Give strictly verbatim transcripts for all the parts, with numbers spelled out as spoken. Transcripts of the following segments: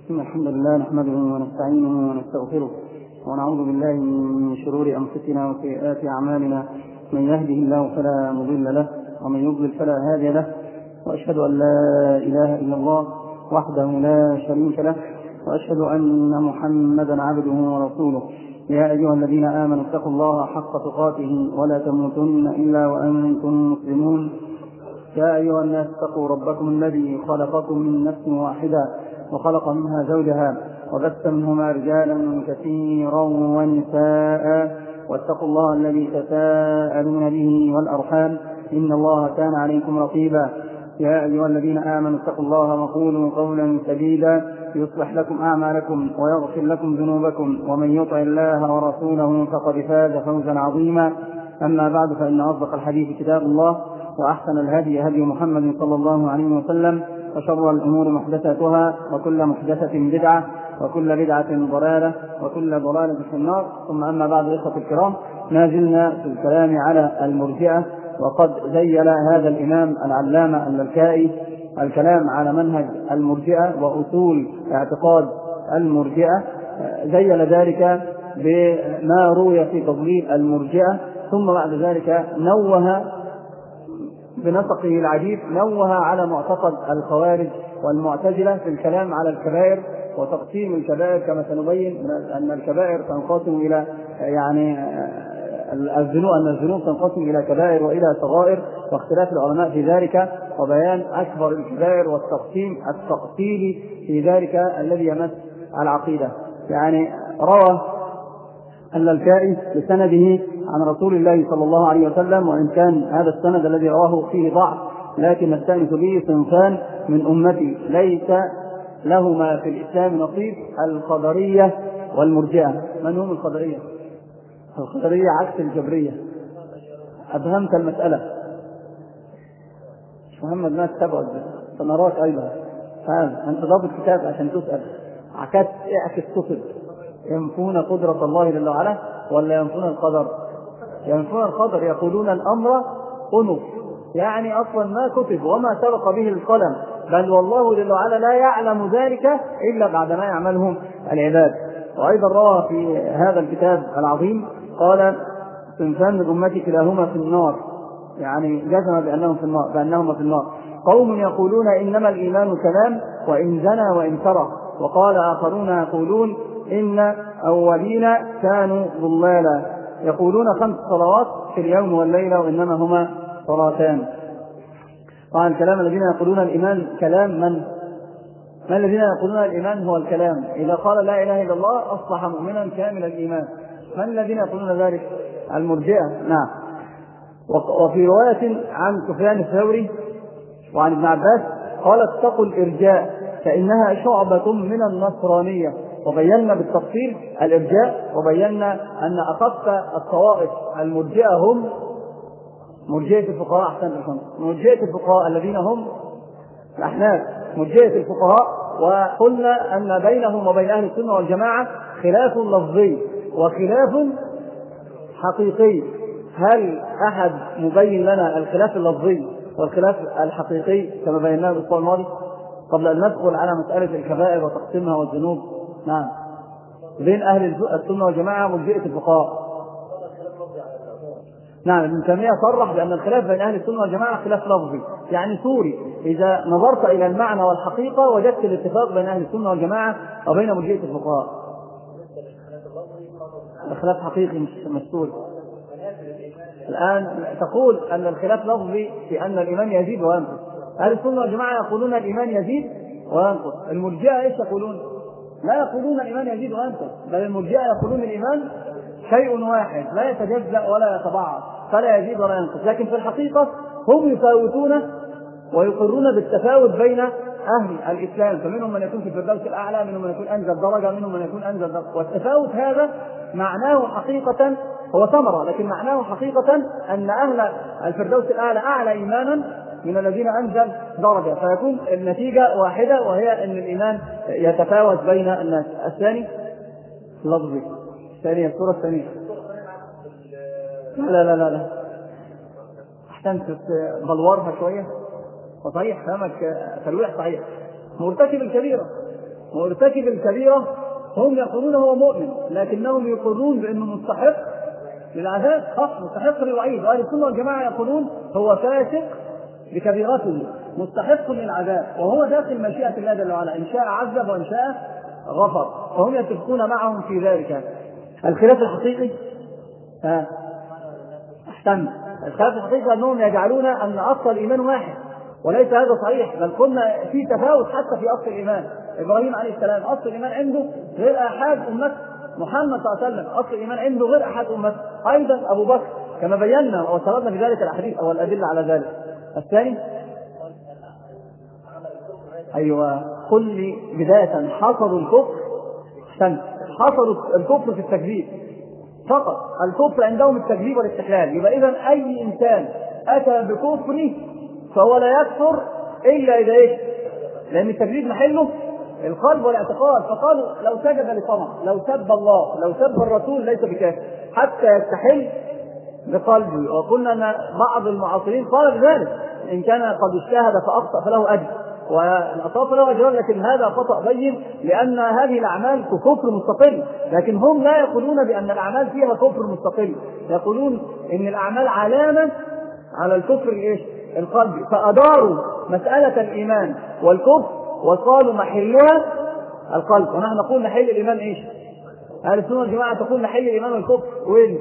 إن الحمد لله نحمده ونستعينه ونستغفره ونعوذ بالله من شرور أنفسنا وسيئات أعمالنا. من يهده الله فلا مضل له ومن يضلل فلا هادي له، وأشهد أن لا إله إلا الله وحده لا شريك له، وأشهد أن محمدا عبده ورسوله. يا أيها الذين آمنوا اتقوا الله حق تقاته ولا تموتن إلا وأنتم مسلمون. يا أيها الناس اتقوا ربكم الذي خلقكم من نفس واحدة وخلق منها زوجها وبث منهما رجالا كثيرا ونساء، واتقوا الله الذي تساءلون به والأرحام إن الله كان عليكم رقيبا. يا أيها الذين آمنوا اتقوا الله وقولوا قولا سديدا يصلح لكم أعمالكم ويغفر لكم ذنوبكم، ومن يطع الله ورسوله فقد فاز فوزا عظيما. أما بعد، فإن أصدق الحديث كتاب الله، وأحسن الهدي هدي محمد صلى الله عليه وسلم، وشر الأمور محدثاتها، وكل محدثة بدعة، وكل بدعة ضلالة، وكل ضلالة في النار. ثم أما بعد، إخوة الكرام، ما زلنا في الكلام على المرجئة، وقد زين هذا الإمام العلامة اللالكائي الكلام على منهج المرجئة وأصول اعتقاد المرجئة، زين ذلك بما روي في تضليل المرجئة، ثم بعد ذلك نوه بنسقه العديد نوه على معتقد الخوارج والمعتزلة في الكلام على الكبائر وتقسيم الكبائر، كما سنبين أن الكبائر تنقسم إلى يعني الذنوب أن الذنوب تنقسم إلى كبائر وإلى صغائر، واختلاف العلماء في ذلك، وبيان أكبر الكبائر والتقسيم التفصيلي في ذلك الذي يمس العقيدة. يعني روى اللالكائي بسنده عن رسول الله صلى الله عليه وسلم، وإن كان هذا السند الذي رواه فيه ضعف، لكن نستأنس به صنفان من أمتي ليس لهما في الإسلام نصيب: القدرية والمرجئة. من هم القدرية؟ القدرية عكس الجبرية. أبهمت المسألة محمد، ما تتبعد سنراك أيضا. هذا أنت ضابط كتاب عشان تسأل عكس اعكس تصب. ينفون قدرة الله جل وعلا ولا ينفون القدر؟ ينفون القدر، يقولون الأمر أنف، يعني أصلا ما كتب وما سبق به القلم، بل والله جل وعلا لا يعلم ذلك إلا بعد ما يعملهم العباد. وأيضا روى في هذا الكتاب العظيم قال: صنفان من أمتي كلاهما في النار، يعني جزم بأنهم في النار بأنهما في النار. قوم يقولون إنما الإيمان كلام وإن زنى وإن سرق، وقال آخرون يقولون إن أولين كانوا ضلالا، يقولون خمس صلوات في اليوم والليلة وإنما هما صلاتان. طبعا الكلام الذين يقولون الإيمان كلام، من ما الذين يقولون الإيمان هو الكلام؟ إذا قال لا إله إلا الله أصبح مؤمنا كامل الإيمان. من الذين يقولون ذلك؟ المرجئة. نعم. وفي رواية عن سفيان الثوري وعن ابن عباس قال: اتقوا الإرجاء فإنها شعبة من النصرانية. وبينا بالتفصيل الإرجاء، وبينا أن أخف الطوائف المرجئة هم مرجئة الفقهاء. أحسن الخمس مرجئة الفقهاء الذين هم الأحناف، مرجئة الفقهاء. وقلنا أن بينهم وبين أهل السنة والجماعة خلاف لفظي وخلاف حقيقي. هل أحد مبين لنا الخلاف اللفظي والخلاف الحقيقي كما بيناه الأسبوع الماضي قبل أن ندخل على مسألة الكبائر وتقسيمها والذنوب؟ نعم. بين أهل السنة والجماعة مرجئة الفقهاء. نعم. ابن تيمية صرح بأن الخلاف بين أهل السنة والجماعة خلاف لفظي، يعني سوري. إذا نظرت إلى المعنى والحقيقة وجدت الاتفاق بين أهل السنة والجماعة وبين مرجئة الفقهاء. الخلاف حقيقي مش سوري. الآن تقول أن الخلاف لفظي في أن الإيمان يزيد وينقص. أهل السنة والجماعة يقولون الإيمان يزيد وينقص. المرجئة إيش يقولون؟ لا يقولون الإيمان يزيد وينقص، بل المرجئة يقولون الإيمان شيء واحد لا يتجزأ ولا يتبعض، فلا يزيد ولا ينقص. لكن في الحقيقة هم يفاوتون ويقرون بالتفاوت بين أهل الإسلام، فمنهم من يكون في الفردوس الأعلى، منهم من يكون أنزل درجة، منهم من يكون أنزل درجة. والتفاوت هذا معناه حقيقة هو ثمرة، لكن معناه حقيقة أن أهل الفردوس الأعلى أعلى إيمانا من الذين أنزل درجة، فيكون النتيجة واحدة، وهي أن الإيمان يتفاوت بين الناس. الثاني لفظي. الثانية الصورة الثانية. لا لا لا لا أحسنت بلورها شوية وصحيح فهمك تلويح صحيح. مرتكب الكبيرة مرتكب الكبيرة هم يقولون هو مؤمن لكنهم يقولون بأنه مستحق للعذاب، مستحق للوعيد. وأهل السنة والجماعة يقولون هو فاسق بكبيرته مستحق للعذاب، وهو داخل مشيئة الله جل وعلا، إن شاء عذب وإن شاء غفر، فهم يتفقون معهم في ذلك. الخلاف الحقيقي ها أحسن الخلاف الحقيقي أنهم يجعلون أن أصل الإيمان واحد، وليس هذا صحيح، بل قلنا في تفاوت حتى في أصل الإيمان. إبراهيم عليه السلام أصل الإيمان عنده غير أحد أمته، محمد صلى الله عليه وسلم أصل الإيمان عنده غير أحد أمته، أيضا أبو بكر كما بينا وسردنا في ذلك الأحاديث أو الأدلة على ذلك. الثاني أيوة قل لي بداية حصروا الكفر أحسن حصروا الكفر في التكذيب فقط، الكفر عندهم التكذيب والاستحلال. يبقى إذن أي إنسان أتى بكفره فهو لا يكفر إلا إذا إيش؟ لأن التكذيب محله القلب والاعتقاد، فقالوا لو سجد لصنم، لو سب الله، لو سب الرسول ليس بكافر حتى يستحل بقلبه. وقلنا أن بعض المعاصرين قال بذلك، إن كان قد اجتهد فأخطأ فله أجر والأصاب فله أجر، لكن هذا خطأ بين لأن هذه الأعمال كفر مستقل، لكن هم لا يقولون بأن الأعمال فيها كفر مستقل، يقولون إن الأعمال علامة على الكفر الإيش؟ القلبي، فأداروا مسألة الإيمان والكفر وقالوا محلها القلب، ونحن نقول محل الإيمان إيش؟ أهل السنة والجماعة تقول محل الإيمان والكفر وين؟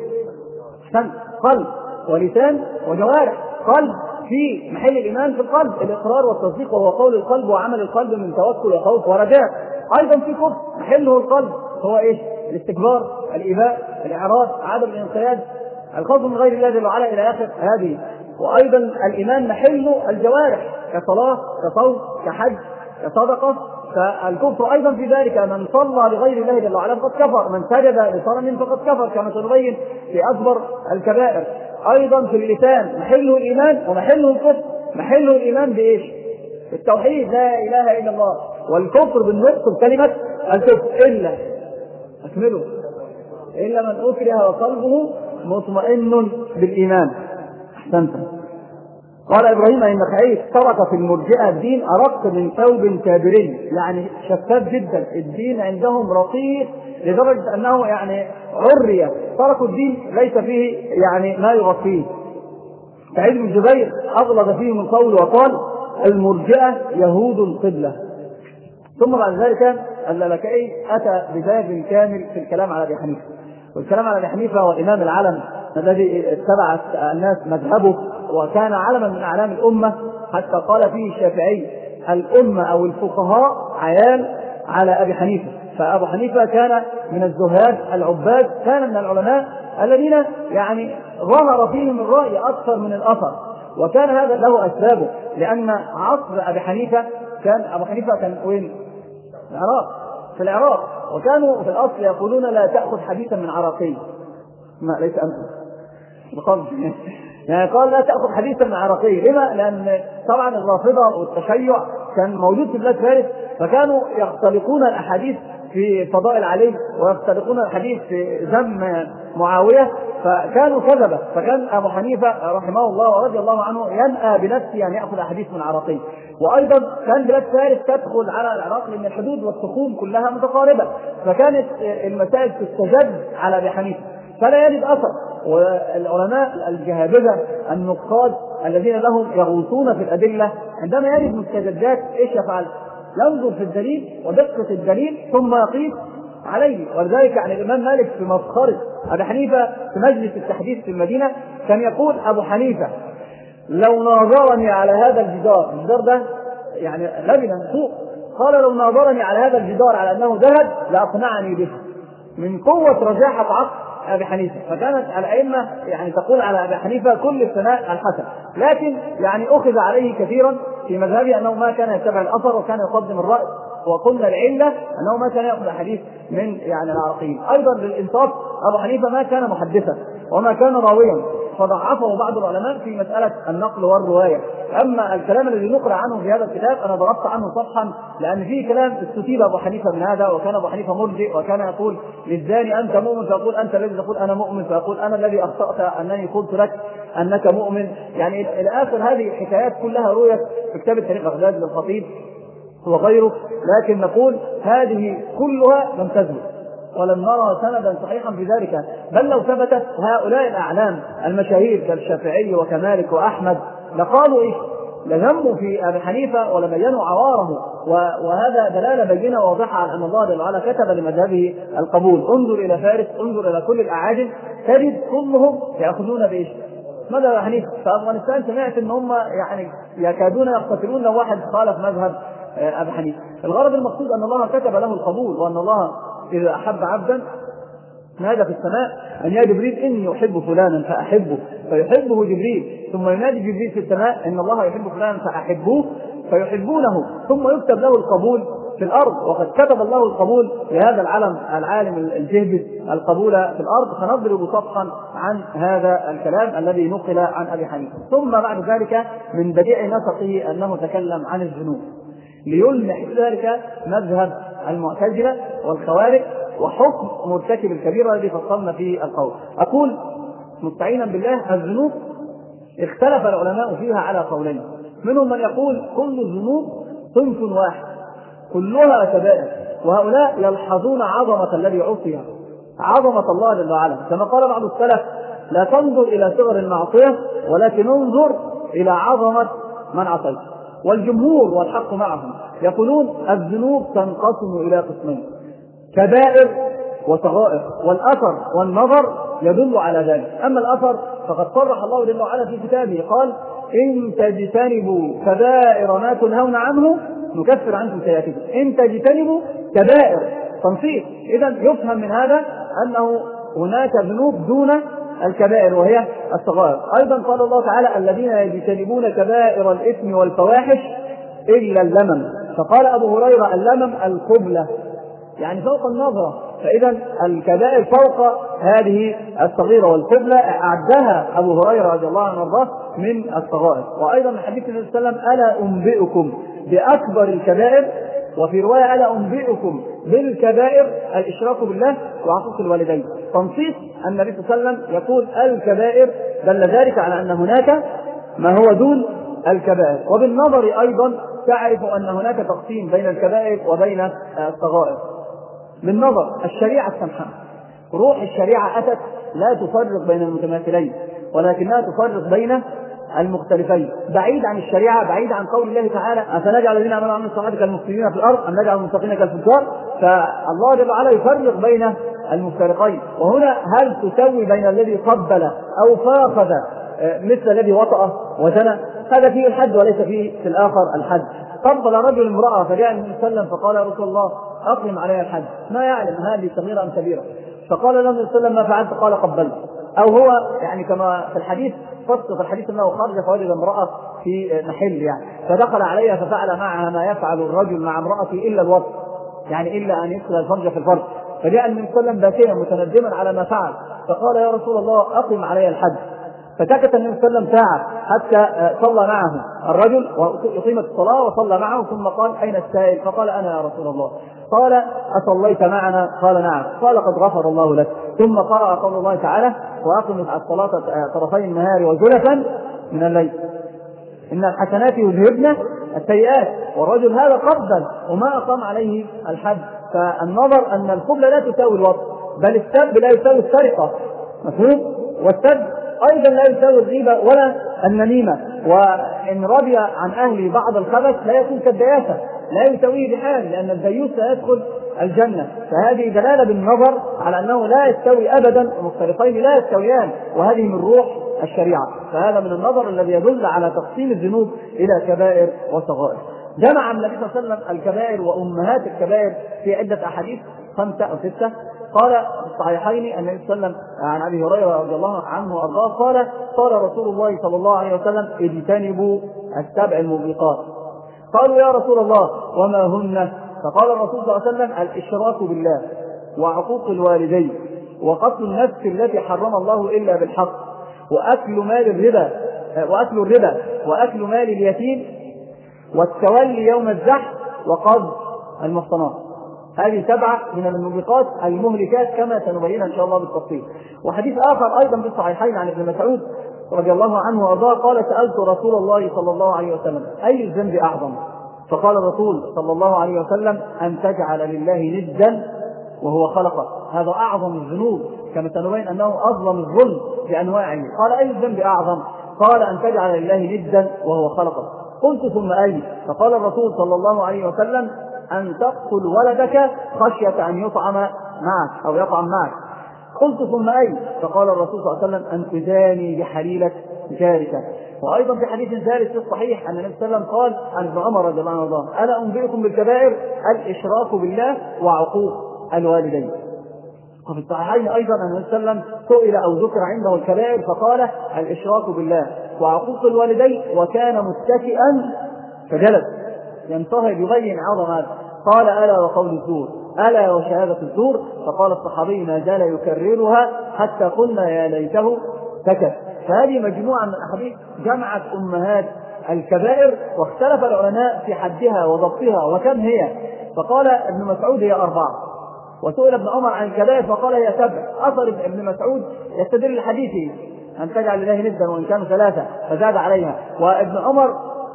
قلب ولسان وجوارح. قلب في محل الإيمان في القلب الإقرار والتصديق، وهو قول القلب وعمل القلب من توكل وخوف ورجاء. أيضا في كفر محله القلب هو إيش؟ الاستكبار، الإباء، الإعراض، عدم الانقياد، الخوف من غير الله جل وعلا إلى آخر هذه. وأيضا الإيمان محله الجوارح كصلاة كصوم كحج كصدقة. فالكفر أيضا في ذلك من صلى لغير الله جل وعلا فقد كفر، من سجد لصنم فقد كفر، كما سنبين في أكبر الكبائر. أيضا في اللسان محله الإيمان ومحله الكفر. محله الإيمان بإيش؟ التوحيد لا إله إلا الله، والكفر بالنطق بكلمة الكفر إلا أكمله إلا من أكره وقلبه مطمئن بالإيمان. أحسنت. قال إبراهيم النخعي ترك في المرجئة الدين أرق من ثوب كابري، يعني شفاف جدا، الدين عندهم رقيق لدرجة أنه يعني عرية، تركوا الدين ليس فيه يعني ما يغطيه. سعيد بن جبير أغلظ فيه من قول وقال المرجئة يهود القبلة. ثم بعد ذلك اللالكائي أتى بباب كامل في الكلام على أبي حنيفة، والكلام على أبي حنيفة هو إمام العالم الذي اتبع الناس مذهبه وكان علما من أعلام الأمة، حتى قال فيه الشافعي الأمة أو الفقهاء عيال على أبي حنيفة. فأبو حنيفة كان من الزهاد العباد، كان من العلماء الذين يعني ظهر فيهم الرأي أكثر من الأثر، وكان هذا له أسبابه، لأن عصر أبي حنيفة كان أبو حنيفة كان وين؟ العراق، في العراق، وكانوا في الأصل يقولون لا تأخذ حديثا من عراقي، ما ليس أنت يعني قال لا تأخذ حديثا من عراقي. لما؟ لأن طبعا الرافضة والتشيع كان موجود في بلاد فارس، فكانوا يختلقون الأحاديث في فضائل علي ويختلقون الحديث في ذم معاوية، فكانوا كذبة. فكان أبو حنيفة رحمه الله ورضي الله عنه ينأى بنفسه أن يأخذ أحاديث من عراقي. وأيضا كان بلاد فارس تدخل على العراق لأن الحدود والتخوم كلها متقاربة، فكانت المسائل تستجد على أبي حنيفة فلا يجد أثر. والعلماء الجهابذة النقاد الذين لهم يغوصون في الأدلة عندما يجد مستجدات إيش يفعل؟ ينظر في الدليل ودقة الدليل ثم يقيس عليه. ولذلك يعني الإمام مالك في مسخرة أبي حنيفة في مجلس التحديث في المدينة كان يقول أبو حنيفة لو ناظرني على هذا الجدار، الجدار ده يعني لبنا سوق، قال لو ناظرني على هذا الجدار على أنه ذهب لأقنعني به، من قوة رجاحة عقل أبي حنيفة. فكانت الأئمة يعني تقول على أبي حنيفة كل الثناء الحسن، لكن يعني أخذ عليه كثيرا في مذهبه أنه ما كان يتبع الأثر وكان يقدم الرأي، وقلنا العلة أنه ما كان يأخذ حديث من يعني العراقيين. أيضا للإنصاف أبو حنيفة ما كان محدثا وما كان راويا، فضعفه بعض العلماء في مسألة النقل والرواية. أما الكلام الذي نقرأ عنه في هذا الكتاب أنا ضربت عنه صفحا، لأن فيه كلام استتيب أبو حنيفة من هذا، وكان أبو حنيفة مرجئ، وكان يقول للزاني أنت مؤمن، فيقول أنت الذي تقول أنا مؤمن، فيقول أنا الذي أخطأت أنني قلت لك أنك مؤمن. يعني إلى آخر هذه الحكايات كلها رويت في كتاب التاريخ البغدادي للخطيب وغيره، لكن نقول هذه كلها لم تثبت ولم نرى سندا صحيحا في ذلك، بل لو ثبتت هؤلاء الأعلام المشاهير كالشافعي وكمالك وأحمد لقالوا إيه؟ لذموا في أبي حنيفة ولبينوا عواره، وهذا دلالة بينة واضحة على أن الله جل وعلا كتب لمذهبه القبول. انظر إلى فارس، انظر إلى كل الأعاجم، تجد كلهم يأخذون بإيش؟ مذهب أبي حنيفة. في أفغانستان سمعت أن هم يعني يكادون يقتتلون لو واحد خالف مذهب أبي حنيفة. الغرض المقصود أن الله كتب له القبول، وأن الله إذا أحب عبدا نادى في السماء أن يا جبريل إني أحب فلانا فأحبه فيحبه جبريل، ثم ينادي جبريل في السماء إن الله يحب فلانا فأحبوه فيحبونه، ثم يكتب له القبول في الأرض. وقد كتب الله القبول لهذا العالم العالم الجهبذ القبول في الأرض. فنضرب سطحا عن هذا الكلام الذي نقل عن أبي حنيفة. ثم بعد ذلك من بديع نسقه أنه تكلم عن الذنوب ليلمح ذلك مذهب المعتزلة والخوارج وحكم مرتكب الكبيرة الذي فصلنا في القول. أقول مستعينا بالله الذنوب اختلف العلماء فيها على قولين، منهم من يقول كل الذنوب صنف واحد كلها كبائر، وهؤلاء يلحظون عظمة الذي عصي، عظمة الله جل وعلا، كما قال بعض السلف لا تنظر إلى صغر المعصية ولكن انظر إلى عظمة من عصيت. والجمهور والحق معهم يقولون الذنوب تنقسم إلى قسمين، كبائر وصغائر، والأثر والنظر يدل على ذلك. أما الأثر فقد صرح الله جل وعلا في كتابه قال إن تجتنبوا كبائر ما تنهون عنه نكفر عنكم سيئاتكم. إن تجتنبوا كبائر تنصيص، إذن يفهم من هذا أنه هناك ذنوب دون الكبائر وهي الصغائر. أيضا قال الله تعالى الذين يجتنبون كبائر الإثم والفواحش إلا اللمم، فقال أبو هريرة اللمم القبلة يعني فوق النظرة، فإذا الكبائر فوق هذه الصغيرة، والقبلة أعدها أبو هريرة رضي الله عنه وارضاه من الصغائر. وأيضا من حديث النبي صلى الله عليه وسلم ألا أنبئكم بأكبر الكبائر، وفي رواية ألا أنبئكم بالكبائر الإشراك بالله وعقوق الوالدين. تنصيص النبي صلى الله عليه وسلم يقول الكبائر دل ذلك على أن هناك ما هو دون الكبائر. وبالنظر أيضا تعرف أن هناك تقسيم بين الكبائر وبين الصغائر. بالنظر الشريعة السمحة، روح الشريعة أتت لا تفرق بين المتماثلين ولكنها تفرق بين المختلفين، بعيد عن الشريعة، بعيد عن قول الله تعالى أفنجعل الذين آمنوا وعملوا الصالحات كالمفسدين في الأرض أم نجعل المتقين كالفجار. فالله جل وعلا يفرق بين المفترقين. وهنا هل تسوي بين الذي قبل أو فاخذ مثل الذي وطأ وزنى؟ هذا فيه الحد وليس فيه في الآخر الحد. قبل رجل امرأة فجاء النبي صلى الله عليه وسلم فقال يا رسول الله أقم عليها الحد، ما يعلم هذه صغيرة أم كبيرة، فقال له النبي صلى الله عليه وسلم ما فعلت؟ قال قبلت. أو هو يعني كما في الحديث فصل في الحديث أنه خرج فوجد امرأة في محل يعني فدخل عليها ففعل معها ما يفعل الرجل مع امرأته إلا الوطء، يعني إلا أن يدخل الفرج في الفرج. فجاء النبي صلى الله عليه وسلم باكيا متندما على ما فعل فقال يا رسول الله أقم عليها الحد. فسكت النبي صلى الله عليه وسلم ساعة حتى صلى معه الرجل وأقيمت الصلاة وصلى معه، ثم قال أين السائل؟ فقال أنا يا رسول الله. قال أصليت معنا؟ قال نعم. قال قد غفر الله لك. ثم قرأ قول الله تعالى وأقم الصلاة طرفي النهار وزلفا من الليل إن الحسنات يذهبن السيئات. والرجل هذا قبل وما أقام عليه الحد. فالنظر أن القبلة لا تساوي الوطء، بل السب لا يساوي السرقة، مفهوم؟ والسب أيضا لا يساوي الغيبة ولا النميمة. وإن رضي عن أهل بعض الخبث لا يكون كالدياسة، لا يساويه بحال، لأن الديوث لا يدخل الجنة. فهذه دلالة بالنظر على أنه لا يستوي أبدا، المختلطين لا يستويان، وهذه من روح الشريعة. فهذا من النظر الذي يدل على تقسيم الذنوب إلى كبائر وصغائر. جمع النبي صلى الله عليه وسلم الكبائر وأمهات الكبائر في عدة أحاديث خمسة أو ستة. قال في الصحيحين النبي صلى الله عليه وسلم عن أبي هريرة رضي الله عنه وأرضاه قال قال رسول الله صلى الله عليه وسلم اجتنبوا السبع الموبقات. قالوا يا رسول الله وما هن؟ فقال الرسول صلى الله عليه وسلم الإشراك بالله وعقوق الوالدين وقتل النفس التي حرم الله إلا بالحق وأكل مال الربا وأكل الربا وأكل مال اليتيم والتولي يوم الزحف وقذف المحصنات. هذه سبعة من الموبقات المهلكات كما سنبينها إن شاء الله بالتفصيل. وحديث آخر أيضا في الصحيحين عن ابن مسعود رضي الله عنه وأرضاه قال سألت رسول الله صلى الله عليه وسلم أي الذنب أعظم؟ فقال الرسول صلى الله عليه وسلم أن تجعل لله ندا وهو خلقك. هذا أعظم الذنوب، كما سنبين أنه أظلم الظلم بأنواعه. قال أي الذنب أعظم؟ قال أن تجعل لله ندا وهو خلقك. قلت ثم أي؟ فقال الرسول صلى الله عليه وسلم أن تقتل ولدك خشية أن يطعم معك أو يطعم معك. قلت ثم أي؟ فقال الرسول صلى الله عليه وسلم أن تزاني بحليلة جارك. وأيضا في حديث ثالث في الصحيح أن النبي صلى الله عليه وسلم قال عن ابن عمر رضي الله عنه: ألا أنبئكم بالكبائر؟ الإشراك بالله وعقوق الوالدين. وفي الصحيحين أيضا أن النبي صلى الله عليه وسلم سئل أو ذكر عنده الكبائر فقال الإشراك بالله وعقوق الوالدين، وكان متكئا فجلس ينتهي يبين عظم هذا. قال: ألا وقول الزور، ألا وشهادة الزور. فقال الصحابي: ما زال يكررها حتى قلنا يا ليته سكت. فهذه مجموعة من الأحاديث جمعت أمهات الكبائر، واختلف العلماء في حدها وضبطها وكم هي. فقال ابن مسعود: هي أربعة. وسئل ابن عمر عن الكبائر فقال: هي سبع. أثر ابن مسعود يستدل الحديث أن تجعل لله ندا وإن كانوا ثلاثة فزاد عليها. وابن عمر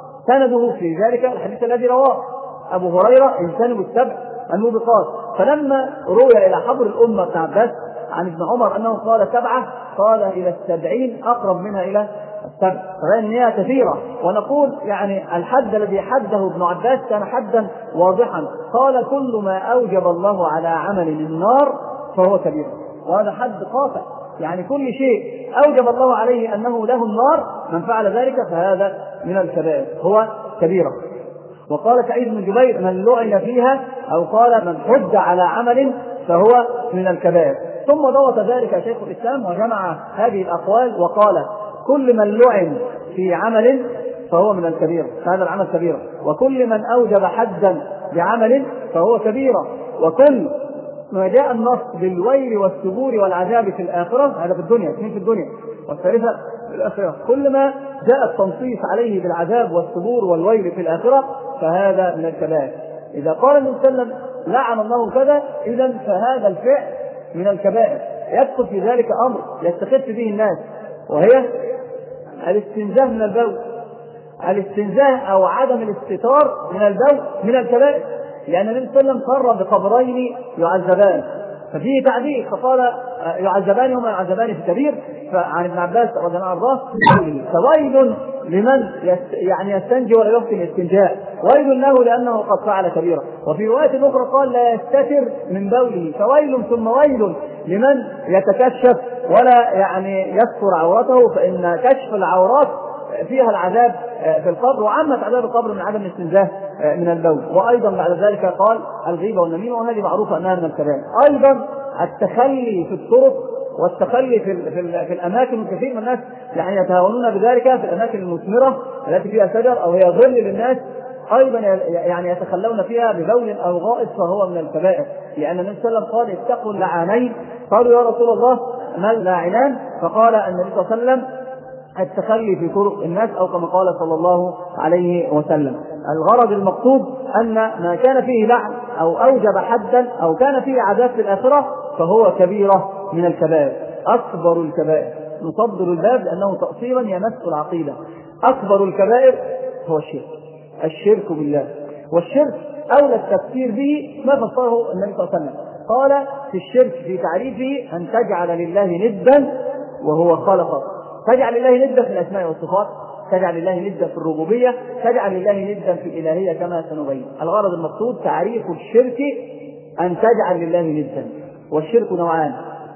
سنده في ذلك الحديث الذي رواه أبو هريرة: اجتنبوا السبع الموبقات. فلما روي إلى حبر الأمة بن عباس عن ابن عمر أنه قال سبعة، قال إلى السبعين أقرب منها إلى السبع، فإن هي كثيرة. ونقول يعني الحد الذي حده ابن عباس كان حدا واضحا، قال: كل ما أوجب الله على عمل النار فهو كبير. وهذا حد قاطع، يعني كل شيء أوجب الله عليه أنه له النار من فعل ذلك فهذا من الكبائر، هو كبيرة. وقال سعيد بن جبير: من لعن فيها، أو قال من حج على عمل فهو من الكبائر. ثم ضبط ذلك شيخ الإسلام وجمع هذه الأقوال وقال: كل من لعن في عمل فهو من الكبيرة، هذا العمل كبيرة. وكل من أوجب حدا بعمل فهو كبيرة. وكل ما جاء النص بالويل والسبور والعذاب في الآخرة، هذا في الدنيا، اثنين في الدنيا، والثالثة في الآخرة، كل ما جاء التنصيص عليه بالعذاب والسبور والويل في الآخرة فهذا من الكبائر. إذا قال النبي صلى الله عليه وسلم لعن الله كذا، إذن فهذا الفعل من الكبائر. يدخل في ذلك أمر يستخف به الناس، وهي الاستنزاه من البول. الاستنزاه أو عدم الاستتار من البول من الكبائر، لأن النبي صلى الله عليه وسلم قرر بقبرين يعذبان ففيه تعذيب، فقال: يعذبان هما يعذبان في الكبير. فعن ابن عباس رضي الله عنه: فويل لمن يعني يستنجي ولا يحسن الاستنجاء، ويل له لأنه قد فعل كبيرة. وفي رواية أخرى قال: لا يستتر من بوله، فويل ثم ويل لمن يتكشف ولا يعني يستر عورته، فإن كشف العورات فيها العذاب في القبر، وعامة عذاب القبر من عدم الاستنزاه من البول. وأيضا بعد ذلك قال: الغيبة والنميمة، وهذه معروفة أنها من الكبائر. أيضا التخلي في الطرق والتخلي في, في, في الأماكن، وكثير من الناس يعني يتهاونون بذلك في الأماكن المثمرة التي فيها شجر أو هي ظل للناس، أيضا يعني يتخلون فيها ببول أو غائط، فهو من الكبائر. لأن النبي صلى الله عليه وسلم قال: اتقوا اللعانين. قالوا: يا رسول الله ما اللاعنان؟ فقال النبي صلى الله عليه وسلم: التخلي في طرق الناس، أو كما قال صلى الله عليه وسلم. الغرض المقصود أن ما كان فيه لعن أو أوجب حدا أو كان فيه عذاب في الآخرة فهو كبيرة من الكبائر، أكبر الكبائر. نصدر الباب لأنه تأصيلا يمس العقيدة. أكبر الكبائر هو الشرك، الشرك بالله. والشرك أولى التفسير به ما فسره النبي صلى الله عليه وسلم، قال في الشرك في تعريفه: أن تجعل لله ندا وهو خلقك. تجعل لله ندا في الأسماء والصفات، تجعل لله ندا في الربوبية، تجعل لله ندا في الإلهية كما سنبين. الغرض المقصود تعريف الشرك أن تجعل لله ندا. والشرك نوعان: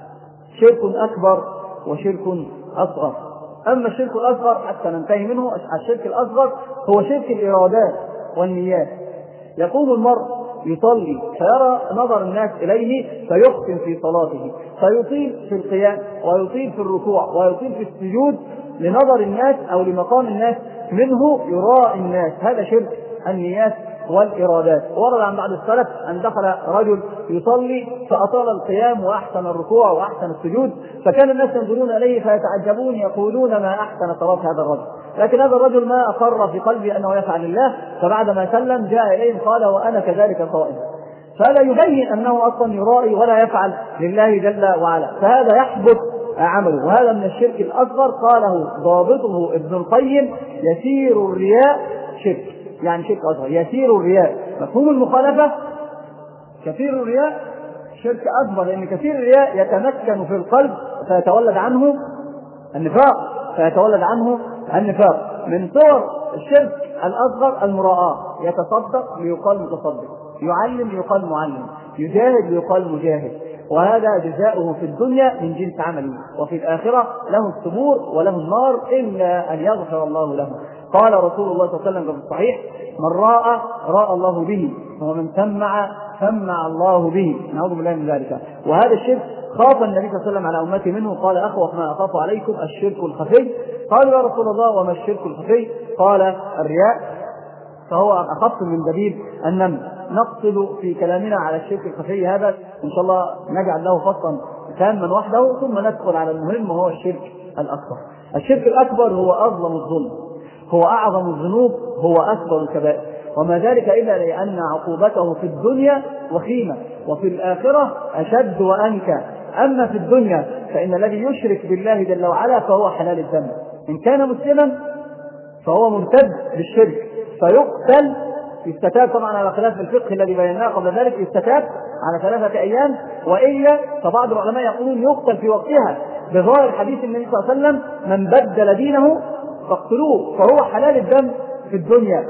شرك أكبر وشرك أصغر. أما الشرك الأصغر حتى ننتهي منه، الشرك الأصغر هو شرك الإرادات والنيات. يقوم المرء يصلي فيرى نظر الناس إليه فيحسن في صلاته، فيطيل في القيام ويطيل في الركوع ويطيل في السجود لنظر الناس أو لمقام الناس منه، يراء الناس. هذا شرك النيات والإرادات. ورد عن بعض السلف أن دخل رجل يصلي فأطال القيام وأحسن الركوع وأحسن السجود، فكان الناس ينظرون إليه فيتعجبون يقولون: ما أحسن صلاة هذا الرجل. لكن هذا الرجل ما أقر في قلبه أنه يفعل الله، فبعدما سلم جاء إليه قال: وأنا كذلك صائم. فهذا يبين أنه أصلا يرائي ولا يفعل لله جل وعلا، فهذا يحبط عمله، وهذا من الشرك الأصغر. قاله ضابطه ابن القيم: يسير الرياء شرك. يعني شرك أصغر. يسير الرياء، مفهوم المخالفة كثير الرياء شرك أكبر، لأن كثير الرياء يتمكن في القلب فيتولد عنه النفاق فيتولد عنه النفاق. من صور الشرك الأصغر المراءة، يتصدق ليقال متصدق، يعلم ليقال معلم، يجاهد ليقال مجاهد، وهذا جزاؤه في الدنيا من جنس عمله، وفي الآخرة له السبور وله النار إلا أن يغفر الله له. قال رسول الله صلى الله عليه وسلم في الصحيح: من راء راء الله به، ومن سمع سمع الله به، نعوذ بالله من ذلك. وهذا الشرك خاف النبي صلى الله عليه وسلم على أمته منه، قال: أخوف ما أخاف عليكم الشرك الخفي. قالوا: يا رسول الله وما الشرك الخفي؟ قال: الرياء، فهو أخف من دبيب النمل. نقصد في كلامنا على الشرك الخفي هذا إن شاء الله نجعل له فصلا تاما وحده، ثم ندخل على المهم وهو الشرك الأكبر. الشرك الأكبر هو أظلم الظلم، هو أعظم الذنوب، هو أكبر الكبائر، وما ذلك إلا لأن عقوبته في الدنيا وخيمة، وفي الآخرة أشد وأنكى. أما في الدنيا فإن الذي يشرك بالله جل وعلا فهو حلال الدم، إن كان مسلما فهو مرتد بالشرك فيقتل، يستتاب طبعا على خلاف الفقه الذي بيناه قبل ذلك، يستتاب على ثلاثة أيام، وإلا فبعض العلماء يقولون يقتل في وقتها بظاهر حديث النبي صلى الله عليه وسلم: من بدل دينه فاقتلوه. فهو حلال الدم في الدنيا.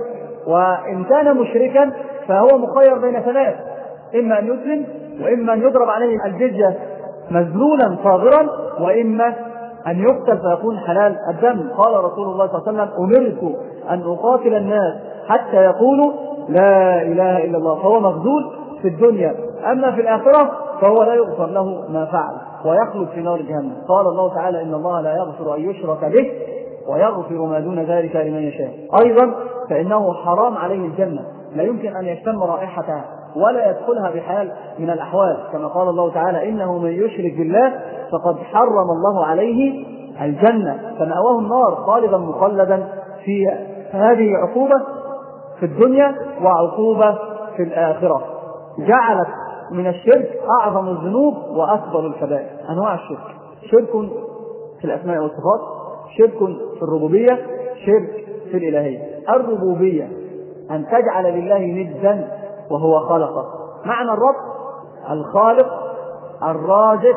وإن كان مشركا فهو مخير بين ثلاث: إما أن يسلم، وإما أن يضرب عليه الجزية مذلولا صاغرا، وإما أن يقتل فيكون حلال الدم. قال رسول الله صلى الله عليه وسلم: أمرت أن أقاتل الناس حتى يقولوا لا إله إلا الله. فهو مغزول في الدنيا، أما في الآخرة فهو لا يغفر له ما فعل ويخلد في نار جهنم. قال الله تعالى: إن الله لا يغفر أن يشرك به ويغفر ما دون ذلك لمن يشاء. أيضا فإنه حرام عليه الجنة، لا يمكن أن يشتم رائحتها ولا يدخلها بحال من الأحوال، كما قال الله تعالى: إنه من يشرك بالله فقد حرم الله عليه الجنة فمأواه النار خالدا مخلدا فيها. هذه عقوبة في الدنيا وعقوبة في الآخرة. جعلت من الشرك أعظم الذنوب وأكبر الكبائر. أنواع الشرك: شرك في الأسماء والصفات، شرك في الربوبية، شرك في الإلهية. الربوبية أن تجعل لله ندا وهو خلقه. معنى الرب: الخالق، الرازق،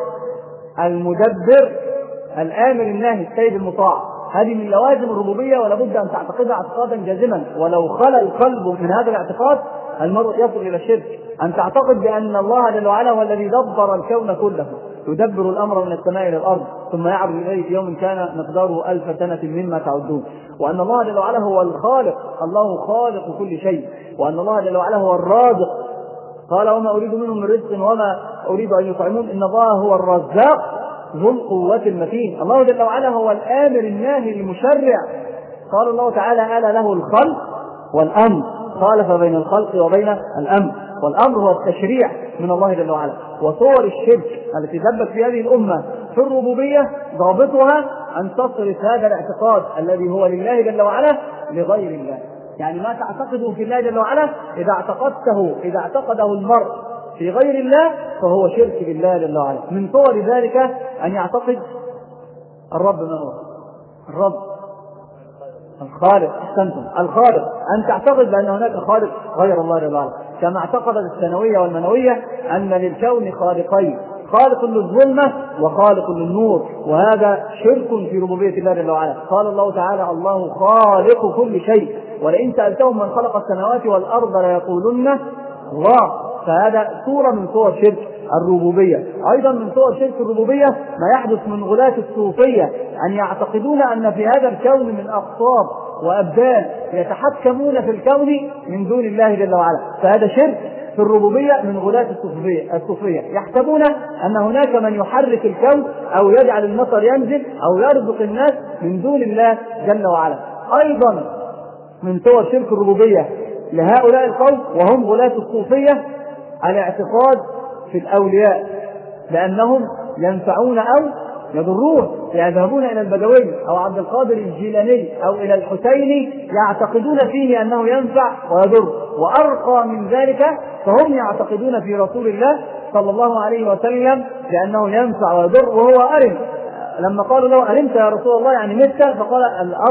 المدبر، الآمر الناهي، السيد المطاع. هذه من لوازم الربوبية، ولا بد أن تعتقدها اعتقادا جازما، ولو خلى القلب من هذا الاعتقاد المرء يصل إلى الشرك. أن تعتقد بأن الله جل وعلا هو الذي دبر الكون كله، يدبر الأمر من السماء إلى الأرض ثم يعرج إليه في يوم كان مقداره ألف سنة مما تعدون، وأن الله جل وعلا هو الخالق، الله خالق كل شيء، وأن الله جل وعلا هو الرازق. قال: وما أريد منهم من رزق وما أريد أن يطعمون إن الله هو الرزاق ذو القوة المتين. الله جل وعلا هو الآمر الناهي المشرع. قال الله تعالى: ألا له الخلق والأمر. خالف بين الخلق وبين الأمر، والأمر هو التشريع من الله جل وعلا. وصور الشرك التي دبت في هذه الأمة في الربوبية ضابطها أن تصرف هذا الاعتقاد الذي هو لله جل وعلا لغير الله. يعني ما تعتقده في الله جل وعلا إذا اعتقدته إذا اعتقده المرء في غير الله فهو شرك بالله جل وعلا. من صور ذلك أن يعتقد الرب. ما هو الرب؟ الخالق. أحسنتم، الخالق. أن تعتقد بأن هناك خالق غير الله جل وعلا، كما اعتقدت الثانوية والمنوية أن للكون خالقين: خالق للظلمة وخالق للنور، وهذا شرك في ربوبية الله جل وعلا. قال الله تعالى: الله خالق كل شيء، ولئن سألتهم من خلق السماوات والأرض ليقولن الله. فهذا صورة من صور شرك الربوبية. أيضا من صور شرك الربوبية ما يحدث من غلاة الصوفية، أن يعتقدون أن في هذا الكون من أقطاب وأبدان يتحكمون في الكون من دون الله جل وعلا. فهذا شرك في الربوبية من غلاة الصوفية. الصوفية يحسبون أن هناك من يحرك الكون أو يجعل المطر ينزل أو يرزق الناس من دون الله جل وعلا. أيضا من صور شرك الربوبية لهؤلاء القوم وهم غلاة الصوفية الاعتقاد في الأولياء بأنهم ينفعون أو يضرون. يذهبون إلى البدوي أو عبد القادر الجيلاني أو إلى الحسيني يعتقدون فيه أنه ينفع ويضر. وأرقى من ذلك فهم يعتقدون في رسول الله صلى الله عليه وسلم بأنه ينفع ويضر وهو أرم. لما قالوا له: أرمت يا رسول الله يعني مت؟ فقال: الأرض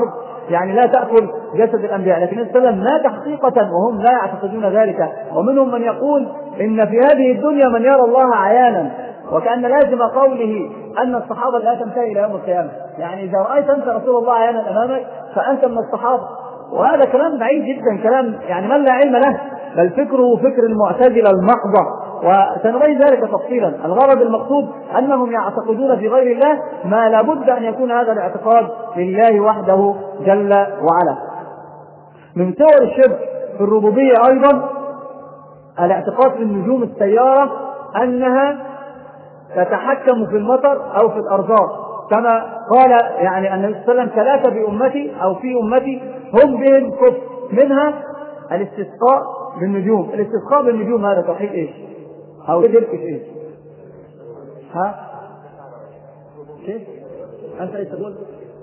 يعني لا تأكل جسد الأنبياء، لكن النبي صلى الله عليه وسلم مات حقيقة وهم لا يعتقدون ذلك. ومنهم من يقول إن في هذه الدنيا من يرى الله عيانا، وكأن لازم قوله أن الصحابة لا تنتهي إلى يوم القيامة، يعني إذا رأيت أنت رسول الله عيانا أمامك فأنت من الصحابة. وهذا كلام بعيد جدا، كلام يعني من لا علم له، بل فكره فكر المعتزلة المحضة، وسنبين ذلك تفصيلا. الغرض المقصود أنهم يعتقدون في غير الله ما لابد أن يكون هذا الاعتقاد لله وحده جل وعلا. من صور الشرك في الربوبية أيضا الاعتقاد في النجوم السيارة أنها تتحكم في المطر أو في الأرزاق، كما قال يعني النبي صلى الله عليه وسلم ثلاثة بأمتي أو في أمتي هم بهم كفر، منها الاستسقاء بالنجوم. الاستسقاء بالنجوم هذا توحيد ايش؟ أو شرك في ايش؟ ها؟ كيف؟ أنت ايش تقول؟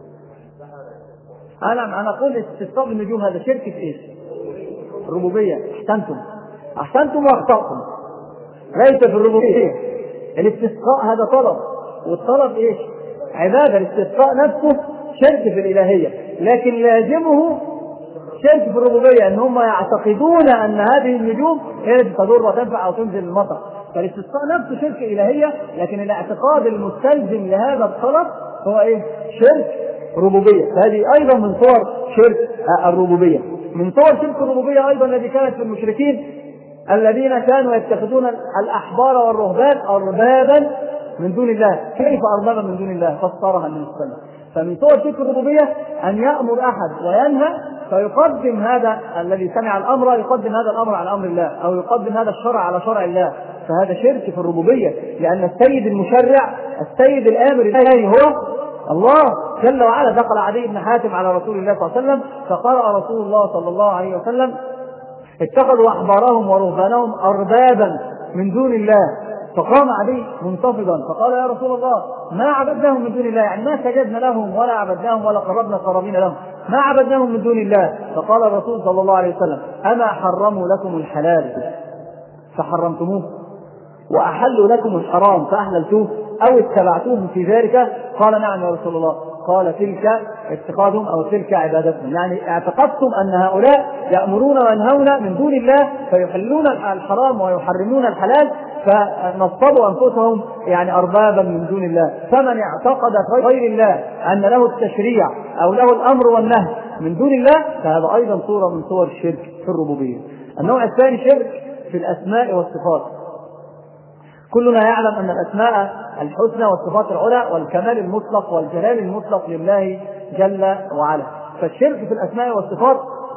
أنا أنا أقول الاستسقاء بالنجوم هذا شرك في ايش؟ الربوبية. أحسنتم أحسنتم وأخطأتم، ليس في الربوبية. الاستسقاء هذا طلب، والطلب ايش؟ عبادة. الاستسقاء نفسه شرك في الإلهية، لكن لازمه شرك في الربوبية، ان هم يعتقدون ان هذه النجوم هي تضر وتنفع او تنزل المطر. فالاستسقاء نفسه شرك إلهية، لكن الاعتقاد المستلزم لهذا الطلب هو ايه؟ شرك ربوبية. فهذه ايضا من صور شرك الربوبية. من صور شرك الربوبية ايضا الذي كانت في المشركين الذين كانوا يتخذون الأحبار والرهبان أربابا من دون الله. كيف أربابا من دون الله؟ فسرها النبي صلى الله عليه وسلم. فمن صور شرك الربوبية أن يأمر أحد وينهى فيقدم هذا الذي سمع الأمر، يقدم هذا الأمر على أمر الله، أو يقدم هذا الشرع على شرع الله، فهذا شرك في الربوبية، لأن السيد المشرع السيد الآمر الإلهي هو الله جل وعلا. دخل عدي بن حاتم على رسول الله صلى الله عليه وسلم فقرأ رسول الله صلى الله عليه وسلم اتخذوا أحبارهم ورهبانهم أربابا من دون الله. فقام عدي منتفضا فقال يا رسول الله ما عبدناهم من دون الله، يعني ما سجدنا لهم ولا عبدناهم ولا قربنا قرابين لهم، ما عبدناهم من دون الله. فقال الرسول صلى الله عليه وسلم أما حرموا لكم الحلال فحرمتموه وأحلوا لكم الحرام فأحللتوه أو اتبعتوهم في ذلك؟ قال نعم يا رسول الله. قال تلك اتخاذهم أو تلك عبادتهم، يعني اعتقدتم أن هؤلاء يأمرون وينهون من دون الله فيحلون الحرام ويحرمون الحلال، فنصبوا أنفسهم يعني أربابا من دون الله. فمن اعتقد غير الله أن له التشريع أو له الأمر والنهي من دون الله فهذا أيضا صورة من صور الشرك في الربوبية. النوع الثاني شرك في الأسماء والصفات. كلنا يعلم أن الأسماء الحسنى والصفات العلى والكمال المطلق والجلال المطلق لله جل وعلا. فالشرك في الأسماء والصفات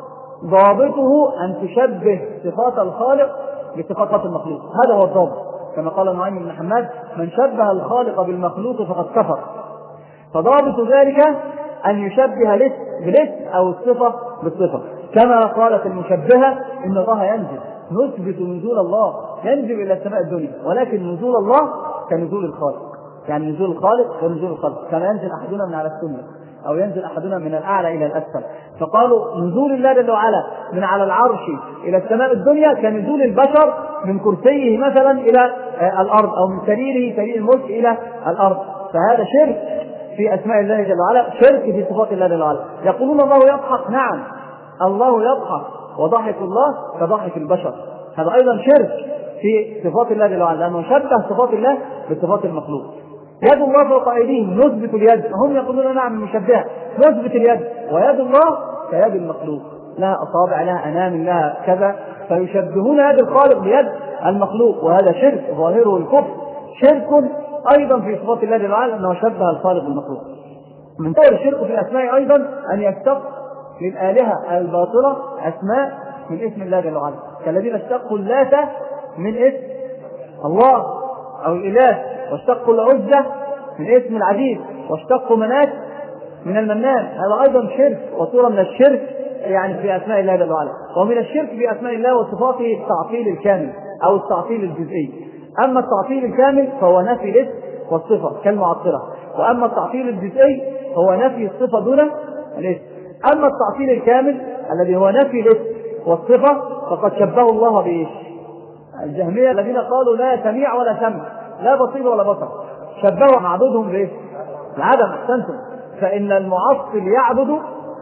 ضابطه أن تشبه صفات الخالق بصفات المخلوق، هذا هو الضابط. كما قال نعيم بن حماد من شبه الخالق بالمخلوق فقد كفر. فضابط ذلك أن يشبه الاسم بالاسم أو الصفة بالصفة، كما قالت المشبهة إن الله ينزل، نثبت نزول الله، ينزل إلى السماء الدنيا، ولكن نزول الله كنزول الخالق، يعني نزول الخالق ونزول الخالق، كما ينزل أحدنا من على السنة أو ينزل أحدنا من الأعلى إلى الأسفل. فقالوا نزول الله جل وعلا من على العرش إلى السماء الدنيا كنزول البشر من كرسيه مثلا إلى الأرض، أو من سريره سرير الملك إلى الأرض. فهذا شرك في أسماء الله جل وعلا، شرك في صفات الله جل وعلا. يقولون الله يضحك، نعم الله يضحك، وضحك الله كضحك البشر، هذا أيضا شرك في صفات الله جل وعلا، لأنه شبه صفات الله بصفات المخلوق. يد الله فوق أيديهم نثبت اليد، هم يقولون نعم مشبهة، نثبت اليد، ويد الله كيد المخلوق، لها أصابع لها أنام لها كذا، فيشبهون يد الخالق بيد المخلوق، وهذا شرك ظاهره الكفر، شرك أيضا في صفات الله جل وعلا أنه شبه الخالق بالمخلوق. من طور الشرك في الأسماء أيضا أن يشتق للآلهة الباطلة أسماء من اسم الله جل وعلا، كالذين اشتقوا اللات من اسم الله أو الإله، واشتقوا العزة من اسم العزيز، واشتقوا منات من المنان، هذا أيضا شرك وصورة من الشرك يعني في أسماء الله جل وعلا. ومن الشرك في أسماء الله وصفاته التعطيل الكامل أو التعطيل الجزئي. أما التعطيل الكامل فهو نفي الاسم والصفة كالمعطلة، وأما التعطيل الجزئي هو نفي الصفة دون الاسم. أما التعطيل الكامل الذي هو نفي الاسم والصفة فقد شبهوا الله بإيش؟ الجهمية الذين قالوا لا سميع ولا سمع، لا بصير ولا بصر، شبهوا معبودهم بإيش؟ العدم. أحسنتم. فإن المعطل يعبد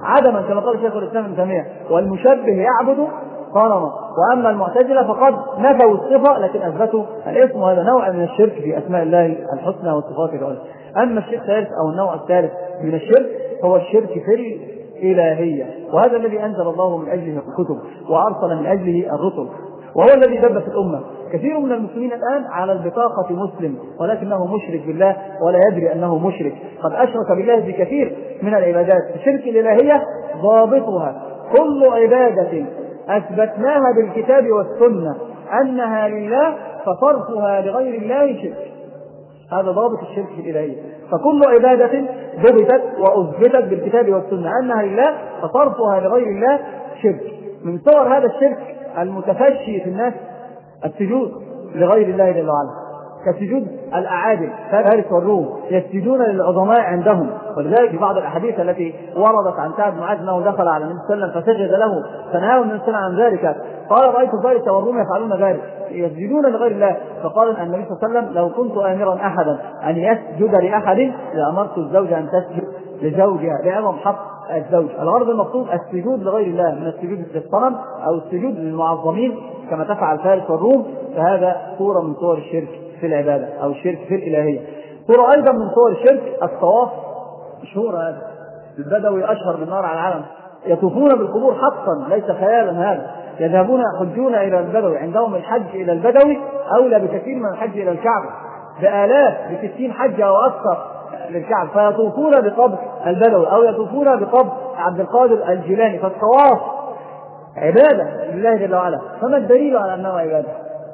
عدما كما قال شيخ الإسلام ابن تيمية، والمشبه يعبد صنما. وأما المعتزلة فقد نفوا الصفة لكن أثبتوا الاسم، وهذا نوع من الشرك في أسماء الله الحسنى والصفات العلى. أما الشرك الثالث أو النوع الثالث من الشرك هو الشرك في الإلهية، وهذا الذي أنزل الله من أجله الكتب وأرسل من أجله الرسل، وهو الذي دب في الأمة. كثير من المسلمين الآن على البطاقة مسلم ولكنه مشرك بالله ولا يدري أنه مشرك، قد أشرك بالله بكثير من العبادات. الشرك الإلهية ضابطها كل عبادة أثبتناها بالكتاب والسنة أنها لله فصرفها لغير الله شرك، هذا ضابط الشرك في الإلهية. فكل عبادة ضبطت وأثبتت بالكتاب والسنة أنها لله فصرفها لغير الله شرك. من صور هذا الشرك المتفشي في الناس السجود لغير الله جل وعلا، كسجود الأعاجم فارس والروم يسجدون للعظماء عندهم. ولذلك في بعض الأحاديث التي وردت عن سعد بن معاذ أنه دخل على النبي صلى الله عليه وسلم فسجد له فنهاه النبي صلى الله عليه وسلم عن ذلك، قال رأيت فارس والروم يفعلون ذلك يسجدون لغير الله، فقال النبي صلى الله عليه وسلم لو كنت آمرا أحدا أن يسجد لأحد لأمرت الزوجة أن تسجد لزوجها لعظم حق الزوج. الغرض المقصود السجود لغير الله من السجود للصنم أو السجود للمعظمين كما تفعل فارس والروم، فهذا صورة من صور الشرك في العبادة أو الشرك في الإلهية. صورة أيضا من صور الشرك الطواف، مشهور هذا البدوي أشهر من نار على العالم، يطوفون بالقبور حقا ليس خيالا، هذا يذهبون يحجون إلى البدوي، عندهم الحج إلى البدوي أولى بكثير من الحج إلى الكعبة، بآلاف بستين حجة أو أكثر للكعبة، فيطوفون بقبر البدوي أو يطوفون بقبر عبد القادر الجيلاني. فالطواف عبادة لله جل وعلا، فما الدليل على أنه عبادة؟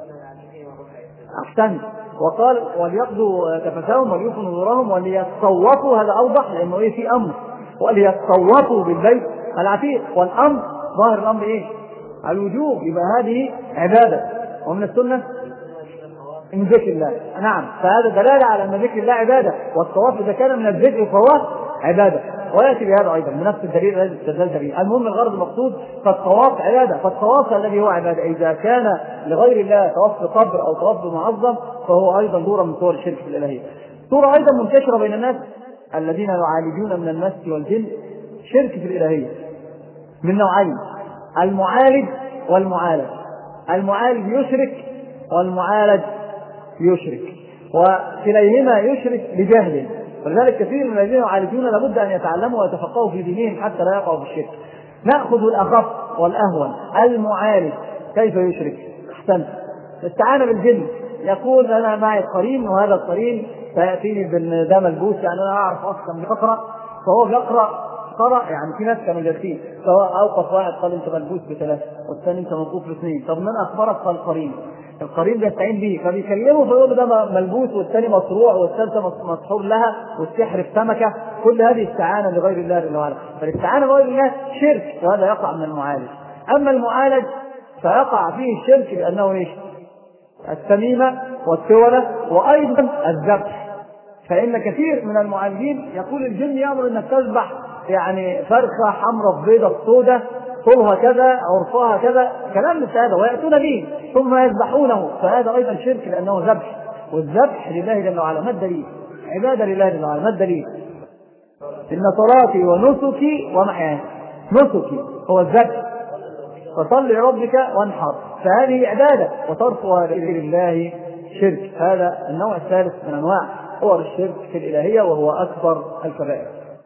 أحسن، وقال وليقضوا تفثهم وليوفوا نذورهم وليتصوفوا، هذا أوضح لأنه إيه في أمر، وليتصوفوا بالبيت العتيق، والأمر ظاهر الأمر إيه؟ الوجوب، يبقى هذه عبادة. ومن السنة من ذكر الله، نعم، فهذا دلالة على أن ذكر الله عبادة، والطواف إذا كان من الذكر فهو عبادة، ويأتي بهذا أيضا من نفس الدليل الذي استدلت به. المهم الغرض المقصود فالطواف عبادة، فالطواف الذي هو عبادة إذا كان لغير الله طواف بقبر أو طواف بمعظم فهو أيضا صورة من صور الشرك في الإلهية. صورة أيضا منتشرة بين الناس الذين يعالجون من المس والجن شرك في الإلهية من نوعين: المعالج والمعالج. المعالج يشرك والمعالج يشرك، وكليهما يشرك بجهل، ولذلك كثير من الذين يعالجون لابد أن يتعلموا ويتفقهوا في دينهم حتى لا يقعوا في الشرك. نأخذ الأخف والأهون. المعالج كيف يشرك؟ احسنت، استعان بالجن، يقول أنا معي قرين وهذا القرين سيأتيني بالدم البوس، يعني أنا أعرف أصلا بقرأ، فهو بيقرأ قرأ، يعني في ناس كانوا جالسين سواء أوقف واحد قال أنت ملبوس بثلاثة والثاني أنت موقوف باثنين، طب من أخبرك؟ قال القرين، القرين بيستعين به فبيكلمه فيقول ده ملبوس والثاني مصروع والثالثة مسحور لها والسحر في سمكة، كل هذه استعانة لغير الله جل وعلا. فالاستعانة لغير الله شرك، وهذا يقع من المعالج. أما المعالج فيقع فيه الشرك بأنه إيش؟ التميمة والتولة وأيضا الذبح. فإن كثير من المعالجين يقول الجن يأمر أنك تذبح يعني فرخة حمراء بيضة سوداء طولها كذا عرفها كذا، كلام مثل هذا، ويأتون به ثم يذبحونه، فهذا أيضا شرك لأنه ذبح، والذبح لله جل وعلا. ما الدليل؟ عبادة لله جل وعلا. ما الدليل؟ إن صلاتي ونسكي ومحياي، نسكي هو الذبح، فصل لربك وانحر، فهذه عبادة وصرفها لغير الله شرك. هذا النوع الثالث من أنواع صور الشرك في الإلهية، وهو أكبر الكبائر،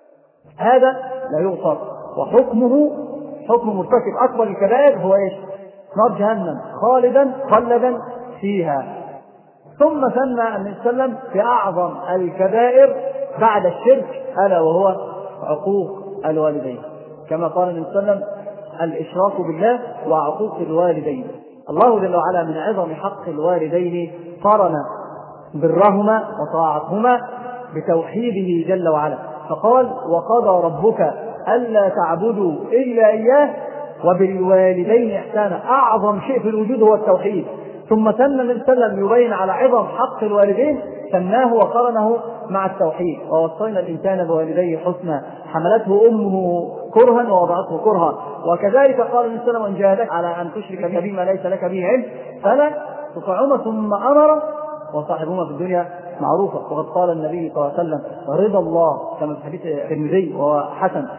هذا لا يغفر، وحكمه حكم مرتكب أكبر الكبائر هو إيش؟ نار جهنم خالدا خلدا فيها. ثم سمى النبي صلى الله عليه وسلم في أعظم الكبائر بعد الشرك ألا وهو عقوق الوالدين، كما قال النبي صلى الله عليه وسلم الإشراك بالله وعقوق الوالدين. الله جل وعلا من عظم حق الوالدين قارن برهما وطاعتهما بتوحيده جل وعلا، فقال وقضى ربك ألا تعبدوا إلا إياه وبالوالدين إحسانا. أعظم شيء في الوجود هو التوحيد. ثم سن النبي صلى الله عليه وسلم يبين على عظم حق الوالدين سماه وقرنه مع التوحيد: ووصينا الإنسان بوالديه حسنا حملته أمه كرها ووضعته كرها. وكذلك قال النبي صلى الله عليه وسلم إن جاهدك على أن تشرك بما ليس لك به علم فلا تطعهما ثم أمر وصاحبهما في الدنيا معروفة. وقد قال النبي صلى الله عليه وسلم رضا الله كما في حديث الترمذي وهو حسن: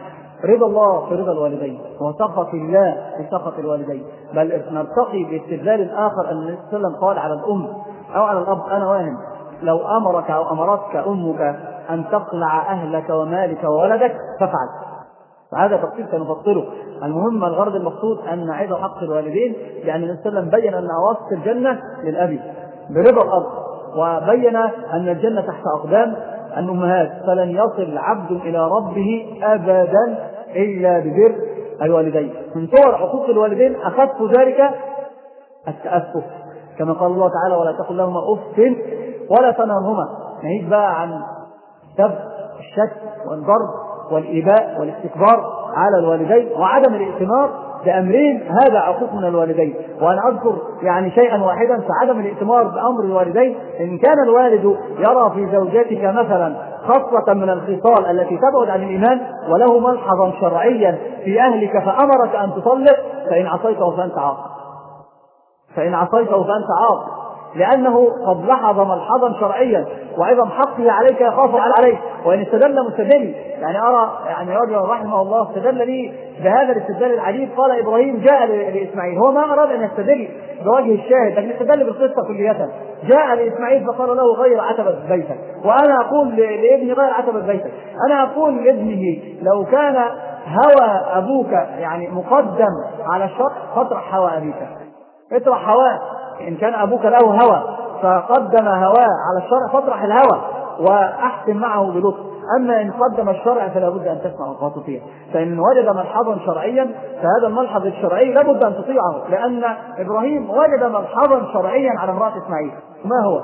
رضا الله في رضا الوالدين وسخط الله في سخط الوالدين، بل نرتقي باستدلال الآخر أن النبي صلى الله عليه وسلم قال على الأم أو على الأب: أنا واهم لو أمرك أو أمرتك أمك أن تقلع أهلك ومالك وولدك فافعل. هذا تفصيل سنفصله. المهم الغرض المقصود أن نعيد حق الوالدين، لأن النبي صلى الله عليه وسلم بين أن وسط الجنة للأب برضا الأب، وبين أن الجنة تحت أقدام الأمهات، فلن يصل عبد إلى ربه أبدا إلا ببر الوالدين. من صور حقوق الوالدين أخف ذلك التأسف، كما قال الله تعالى: ولا تقل لهما أف ولا تنهرهما. نهيك بقى عن سب الشتم والضرب والإيذاء والاستكبار على الوالدين وعدم الائتمار بأمرين، هذا عقوق من الوالدين. وأنا أذكر يعني شيئا واحدا في عدم الائتمار بأمر الوالدين: إن كان الوالد يرى في زوجتك مثلا خصلة من الخصال التي تبعد عن الإيمان وله ملحظا شرعيا في أهلك فأمرك أن تطلق، فإن عصيته فأنت عاق فإن عصيته فأنت عاق لأنه قد لاحظ ملحظا شرعيا وأيضا حقه عليك يخاف عليه. وإن استدل مستدل، يعني أرى يعني رجل رحمه الله استدل لي بهذا الاستدلال العجيب، قال: إبراهيم جاء لإسماعيل، هو ما أراد أن يستدل بوجه الشاهد لكن استدل بالقصة كلية. جاء لإسماعيل فقال له: غير عتبة بيتك. وأنا أقول لابني: غير عتبة بيتك. أنا أقول لابنه: لو كان هوى أبوك يعني مقدم على الشر فاطرح هوى أبيك، اطرح هواه. إن كان أبوك له هوى فقدم هواه على الشرع فاطرح الهوى وأحسن معه بلطف. أما إن قدم الشرع فلا بد أن تسمع وتطيع. فإن وجد ملحظا شرعيا فهذا الملحظ الشرعي لا بد أن تطيعه، لأن إبراهيم وجد ملحظا شرعيا على امرأة إسماعيل. ما هو؟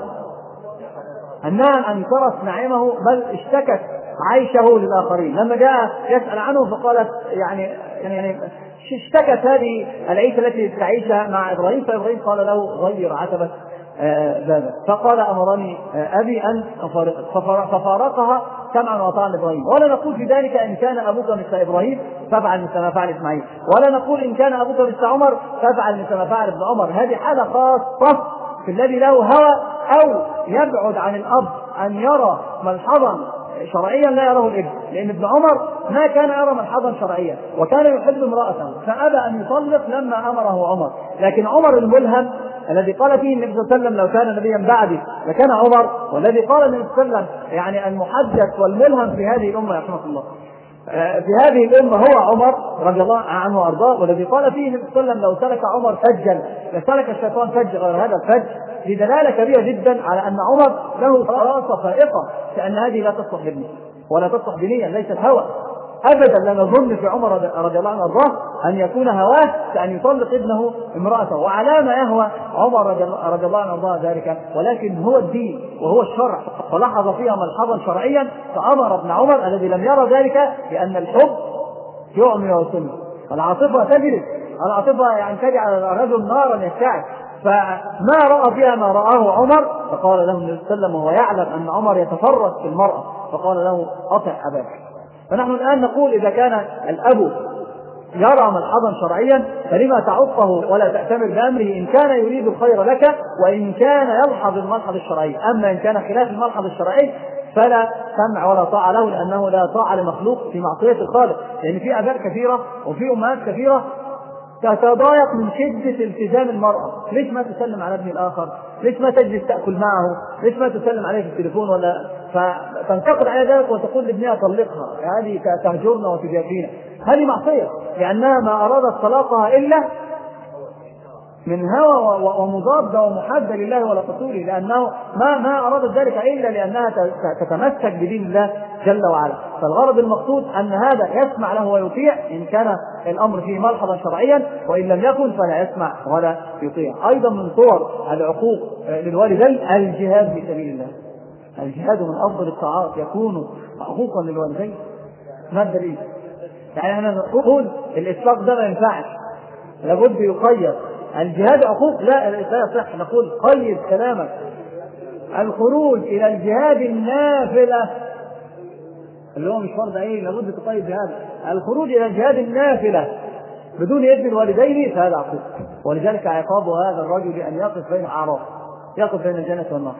أنها أنكرت نعيمه بل اشتكت عيشه للآخرين. لما جاء يسأل عنه فقالت يعني يعني اشتكت هذه العيشة التي تعيشها مع إبراهيم، فإبراهيم قال له: غير عتبة بابك. فقال: أمرني أبي أن أفارقك، ففارقها سمعا وطاعا لإبراهيم. ولا نقول في ذلك إن كان أبوك مثل إبراهيم فافعل مثل ما فعل إسماعيل، ولا نقول إن كان أبوك مثل عمر فافعل مثل ما فعل ابن عمر. هذه حالة خاصة في الذي له هوى أو يبعد عن الأب أن يرى ملحظا شرعيا لا يراه الابن، لأن ابن عمر ما كان يرى ملحظا شرعيا وكان يحب امرأته فأبى أن يطلق لما أمره عمر. لكن عمر الملهم الذي قال فيه النبي صلى الله عليه وسلم: لو كان نبيا بعدي لكان عمر، والذي قال النبي صلى الله عليه وسلم يعني المحدث والملهم في هذه الأمة رحمه الله في هذه الأمة هو عمر رضي الله عنه وأرضاه، والذي قال فيه النبي صلى الله عليه وسلم: لو سلك عمر فجا لسلك الشيطان فج غير هذا الفج. لدلالة كبيرة جدا على أن عمر له فراسة فائقة في أن هذه لا تصلح لابنه ولا تصلح بنيا، ليست هوى أبدا. لا نظن في عمر رضي الله عنه وأرضاه أن يكون هواه كأن يطلق ابنه امرأته، وعلى ما يهوى عمر رضي الله عنه وأرضاه ذلك، ولكن هو الدين وهو الشرع، فلاحظ فيها ملحظا شرعيا فأمر ابن عمر الذي لم يرى ذلك لأن الحب يعمي ويصم، والعاطفة تجلس، العاطفة يعني تجعل الرجل نارا يشتعل. فما رأى فيها ما رآه عمر، فقال له النبي صلى الله عليه وسلم وهو يعلم أن عمر يتفرس في المرأة، فقال له: أطع أباك. فنحن الآن نقول: إذا كان الأب يرى ملحظا شرعيا فلما تعطه ولا تأتمر بأمره إن كان يريد الخير لك وإن كان يلحظ الملحظ الشرعي. أما إن كان خلاف الملحظ الشرعي فلا سمع ولا طاعة له، لأنه لا طاعة لمخلوق في معصية الخالق. لأن في آباء كثيرة وفي أمهات كثيرة تتضايق من شدة التزام المرأة. ليش ما تسلم على ابن الآخر؟ ليش ما تجلس تأكل معه؟ ليش ما تسلم عليه في التليفون؟ ولا فتنتقد على ذلك وتقول لابنها طلقها، هذه تهجرنا وتجافينا. هذه معصية، لأنها ما أرادت طلاقها إلا من هوى ومضادة ومحادة لله ولا رسوله، لأنه ما ما أرادت ذلك إلا لأنها تتمسك بدين الله جل وعلا. فالغرض المقصود أن هذا يسمع له ويطيع إن كان الأمر فيه ملحظا شرعيا، وإن لم يكن فلا يسمع ولا يطيع. أيضا من صور العقوق للوالدين الجهاد في سبيل الله. الجهاد من أفضل الطاعات يكون عقوقا للوالدين. ما الدليل؟ يعني أنا نقول الإطلاق ده ما ينفعش، لابد يقيد. الجهاد عقوق؟ لا لا يصح. نقول قيد كلامك. الخروج إلى الجهاد النافلة اللي هو مش فرض عين، لابد تقيد بهذا. الخروج إلى الجهاد النافلة بدون إذن الوالدين فهذا عقوق، ولذلك عقاب هذا الرجل أن يقف بين أعراف، يقف بين الجنة والنار.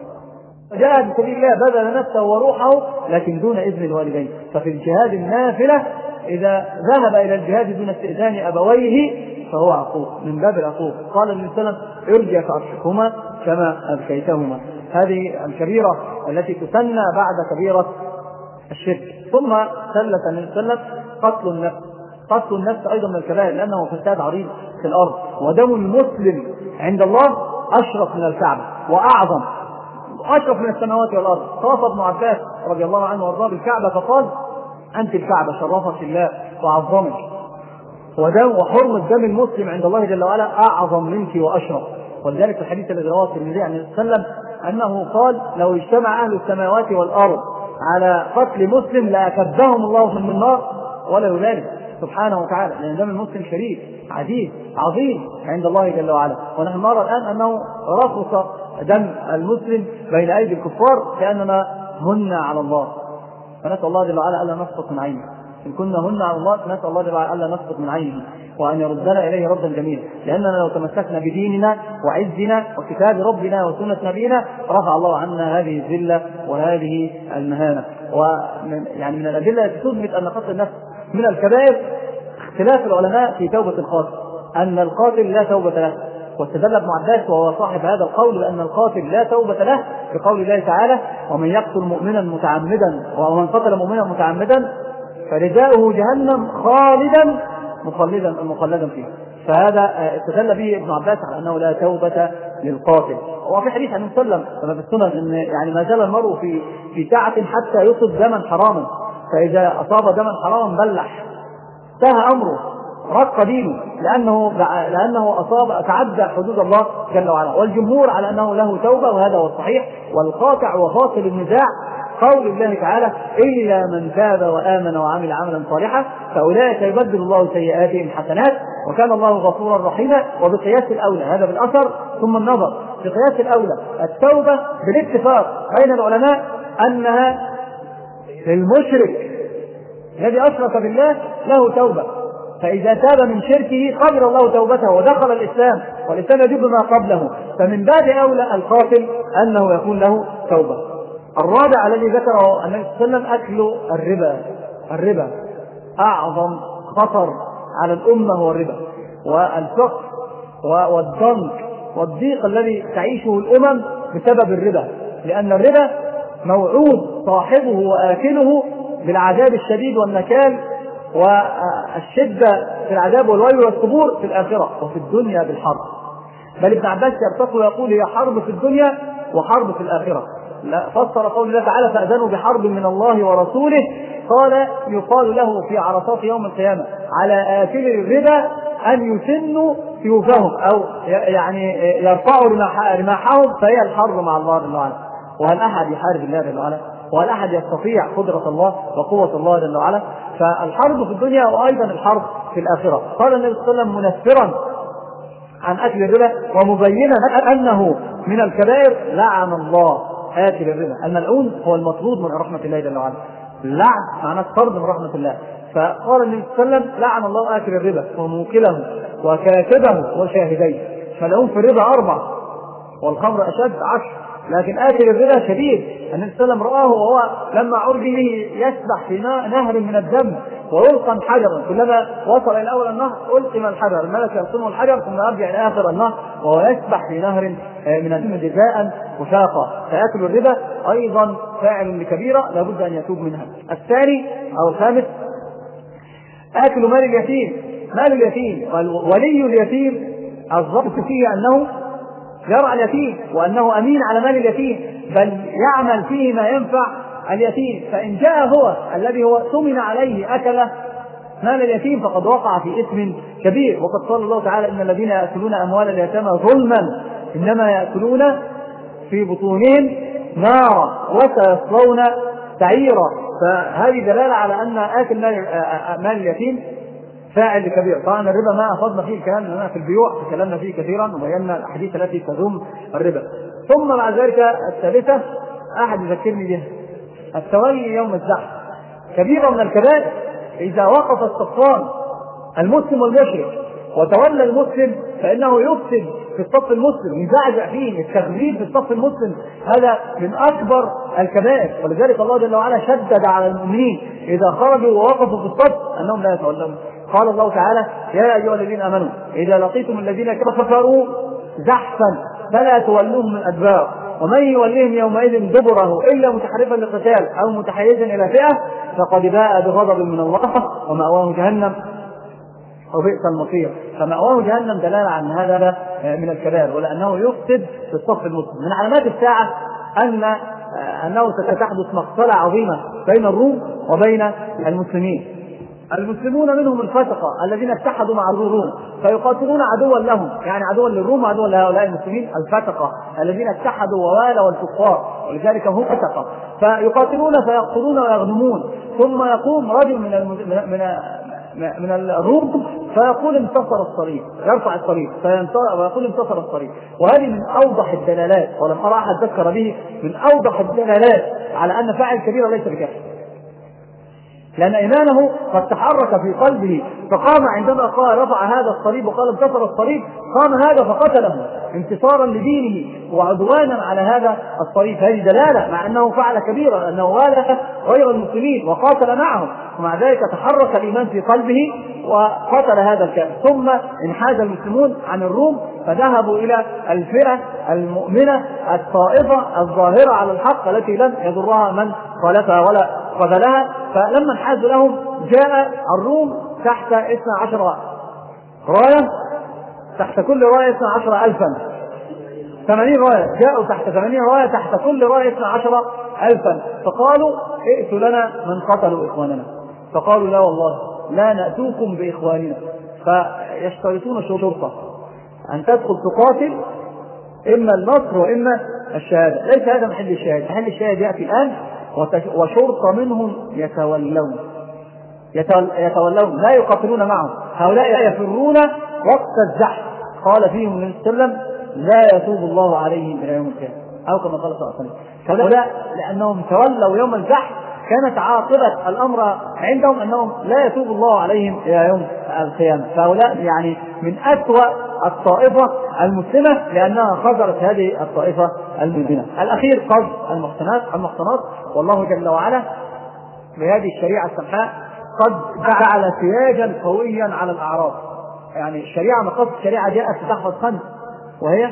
جاهد في سبيل الله بذل نفسه وروحه لكن دون إذن الوالدين. ففي الجهاد النافلة إذا ذهب إلى الجهاد دون استئذان أبويه فهو عقوق من باب العقوق. قال النبي صلى الله عليه وسلم ارجع فأرشكهما كما أبكيتهما. هذه الكبيرة التي تسنى بعد كبيرة الشرك. ثم ثلث النبي صلى الله عليه وسلم قتل النفس. قتل النفس أيضا من الكبائر لأنه فساد عريض في الأرض، ودم المسلم عند الله أشرف من الكعبة وأعظم، أشرف من السماوات والأرض. طاف ابن عباس رضي الله عنه وارضاه بالكعبة فقال أنت الكعبة شرفت الله وعظمك، ودم وحرمة دم المسلم عند الله جل وعلا أعظم منك وأشرف. ولذلك في الحديث الذي رواه الترمذي عن النبي صلى الله عليه وسلم أنه قال لو اجتمع أهل السماوات والأرض على قتل مسلم لأكبهم الله من النار ولا يبالي سبحانه وتعالى، لأن دم المسلم شريف عزيز عظيم عند الله جل وعلا. ونحن نرى الآن أنه رخص دم المسلم بين أيدي الكفار كأننا هن على الله، فنسأل الله جل وعلا ألا نسقط من عينه. إن كنا هن على الله نسأل الله جل وعلا ألا نسقط من عينه وأن يردنا إليه ردا جميلا، لأننا لو تمسكنا بديننا وعزنا وكتاب ربنا وسنة نبينا رفع الله عنا هذه الذلة وهذه المهانة. ومن يعني من الأدلة التي تثبت أن قتل النفس من الكبائر اختلاف العلماء في توبة القاتل، أن القاتل لا توبة له. واستدل ابن عباس وهو صاحب هذا القول بأن القاتل لا توبة له بقول الله تعالى ومن يقتل مؤمنا متعمدا ومن قتل مؤمنا متعمدا فجزاؤه جهنم خالدا مخلدا مخلدا فيه. فهذا استدل به ابن عباس على أنه لا توبة للقاتل. وفي حديث عن النبي صلى الله عليه وسلم كما في السنن أن يعني ما زال المرء في في ساعة حتى يصب دما حراما، فإذا أصاب دما حراما بلح انتهى أمره رق دينه لأنه لأنه أصاب تعدى حدود الله جل وعلا. والجمهور على أنه له توبة وهذا هو الصحيح. والقاطع وفاصل النزاع قول الله تعالى إلا من تاب وآمن وعمل عملا صالحا فأولئك يبدل الله سيئاتهم حسنات وكان الله غفورا رحيما. وبقياس الأولى هذا بالأثر ثم النظر بقياس الأولى التوبة بالاتفاق بين العلماء أنها للمشرك الذي أشرك بالله له توبة، فإذا تاب من شركه قبل الله توبته ودخل الإسلام والإسلام يجب ما قبله، فمن باب أولى القاتل أنه يكون له توبة. الرابع الذي ذكره النبي صلى الله عليه وسلم أكل الربا. الربا أعظم خطر على الأمة هو الربا، والفقر والضنك والضيق الذي تعيشه الأمم بسبب الربا، لأن الربا موعود صاحبه وآكله بالعذاب الشديد والنكال والشدة في العذاب والويل والصبور في الآخرة وفي الدنيا بالحرب. بل ابن عباس يرتقي ويقول هي حرب في الدنيا وحرب في الآخرة. لا فسر قول الله تعالى فأذنوا بحرب من الله ورسوله قال يقال له في عرصات يوم القيامة على آكل الربا أن يسنوا سيوفهم أو يعني يرفعوا رماحهم فهي الحرب مع الله جل وعلا. وهل أحد يحارب الله جل وعلا؟ وهل أحد يستطيع قدرة الله وقوة الله جل وعلا؟ فالحرب في الدنيا وأيضا الحرب في الآخرة. قال النبي صلى الله عليه وسلم منفرا عن أكل الربا ومبينا أنه من الكبائر لعن الله آكل الربا. الملعون هو المطرود من رحمة الله جل وعلا. اللعن معناه الطرد من رحمة الله. فقال النبي صلى الله عليه وسلم لعن الله آكل الربا وموكله وكاتبه وشاهديه. فالعون في الربا أربع والخمر أشد عشر، لكن آكل الربا شديد. النبي صلى الله عليه وسلم رآه وهو لما عرض به يسبح في نهر من الدم ويلقم حجرا، كلما وصل إلى أول النهر ألقم الحجر، الملك يلقمه الحجر ثم يرجع إلى آخر النهر وهو يسبح في نهر من الدم جزاء وشاقا. فآكل الربا أيضا فاعل لكبيرة لابد أن يتوب منها. الثاني أو الخامس آكل مال اليتيم. مال اليتيم ولي اليتيم الضبط فيه أنه يرعى اليتيم وأنه أمين على مال اليتيم، بل يعمل فيه ما ينفع اليتيم. فإن جاء هو الذي هو ثمن عليه أكل مال اليتيم فقد وقع في إثم كبير. وقد قال الله تعالى إن الذين يأكلون أموال اليتامى ظلما إنما يأكلون في بطونهم نارا وسيصلون سعيرا. فهذه دلالة على أن آكل مال اليتيم فاعل كبير. طبعا الربا ما أخذنا فيه الكلام لأننا في البيوع تكلمنا فيه كثيرا وبينا الأحاديث التي تذم الربا. ثم مع ذلك الثالثة أحد يذكرني بها التولي يوم الزحف. كبيرة من الكبائر إذا وقف الصفان المسلم والمشرك وتولى المسلم فإنه يفسد في الصف المسلم يزعزع فيه التغريب في الصف المسلم، هذا من أكبر الكبائر. ولذلك الله جل وعلا شدد على المؤمنين إذا خرجوا ووقفوا في الصف أنهم لا يتولون. قال الله تعالى: يا أيها الذين آمنوا إذا لقيتم الذين كفروا زحفا فلا تولوهم الأدبار ومن يوليهم يومئذ دبره إلا متحرفا للقتال أو متحيزا إلى فئة فقد باء بغضب من الله ومأواه جهنم وبئس المصير. فمأواه جهنم دلالة عن هذا من الكبائر، ولأنه يفسد في الصف المسلم. من علامات الساعة أن أنه ستحدث مقتلة عظيمة بين الروم وبين المسلمين. المسلمون منهم الفسقة الذين اتحدوا مع الروم فيقاتلون عدوا لهم، يعني عدوا للروم وعدوا لهؤلاء المسلمين الفسقة الذين اتحدوا ووالوا الكفار، ولذلك هم فسقة. فيقاتلون فيقتلون ويغنمون، ثم يقوم رجل من المز... من من الروم فيقول انتصر الصليب، يرفع الصليب ويقول انتصر الصليب. وهذه من أوضح الدلالات، ولم أرى أحد ذكر به، من أوضح الدلالات على أن فاعل كبيرة ليس بكافر، لأن إيمانه قد تحرك في قلبه فقام عندما قال رفع هذا الصليب وقال انتصر الصليب، قام هذا فقتله انتصارا لدينه وعدوانا على هذا الصليب. هذه دلالة مع أنه فعل كبيرا، لأنه والى غير المسلمين وقاتل معهم، ومع ذلك تحرك الإيمان في قلبه وقتل هذا الكافر. ثم انحاز المسلمون عن الروم فذهبوا إلى الفئة المؤمنة الطائفة الظاهرة على الحق التي لم يضرها من خالفها ولا قبلها. فلما انحازوا لهم جاء الروم تحت اثنا عشر راية، تحت كل راية اثنا عشر ألفا، ثمانين راية، جاءوا تحت ثمانين راية، تحت كل راية اثنا عشر ألفا. فقالوا ائتوا لنا من قتلوا إخواننا، فقالوا لا والله لا نأتوكم بإخواننا. فيشترطون شرطة أن تدخل تقاتل إما النصر وإما الشهادة. ليس هذا محل الشهادة، محل الشهادة يأتي الآن وشرطة منهم يتولون يتولون لا يقاتلون معهم، هؤلاء يفرون وقت الزحف. قال فيهم النبي صلى الله عليه وسلم لا يتوب الله عليهم إلى يوم القيامة، أو كما قال صلى الله عليه وسلم. هؤلاء لأنهم تولوا يوم الزحف كانت عاقبة الأمر عندهم أنهم لا يتوب الله عليهم إلى يوم القيامة. فهؤلاء يعني من أسوأ الطائفة المسلمة لأنها خزرت هذه الطائفة المؤمنة. الأخير قصد المحصنات المحصنات والله جل وعلا بهذه الشريعة السمحاء قد جعل سياجا قويا على الأعراض. يعني الشريعة مقصد الشريعة جاءت تحفظ خمس، وهي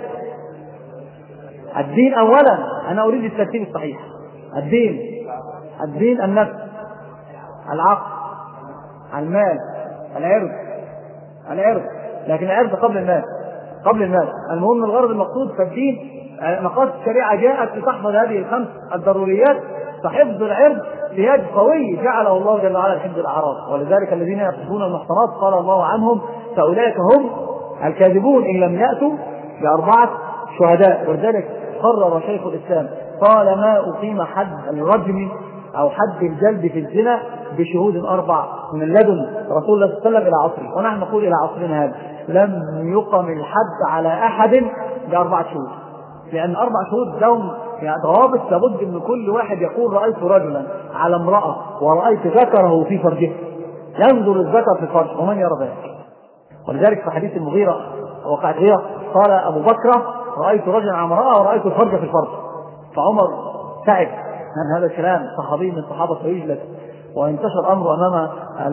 الدين أولا. أنا أريد الترتيب الصحيح. الدين الدين النفس، العقل، المال، العرض العرض لكن العرض قبل المال قبل المال المهم الغرض المقصود. فالدين مقاصد الشريعة جاءت لتحفظ هذه الخمس الضروريات. فحفظ العرض سياج قوي جعله الله جل وعلا لحفظ الأعراض. ولذلك الذين يقصدون المحصنات قال الله عنهم فأولئك هم الكاذبون إن لم يأتوا بأربعة شهداء. ولذلك قرر شيخ الإسلام قال ما أقيم حد الرجم أو حد الجلد في الزنا بشهود أربع من لدن رسول الله صلى الله عليه وسلم إلى عصره، ونحن نقول إلى عصرنا هذا لم يقم الحد على أحد بأربعة شهود، لأن أربع شهود لهم يعني ضوابط. لابد من كل واحد يقول رأيت رجلا على امرأة ورأيت ذكره في فرجه، ينظر الذكر في الفرج ومن يرى ذلك. ولذلك في حديث المغيرة وقعت غيرة قال أبو بكر رأيت رجلا على امرأة ورأيت الفرج في الفرج. فعمر تعب من هذا الكلام، صحابي من صحابة يجلس، وانتشر أمره أمام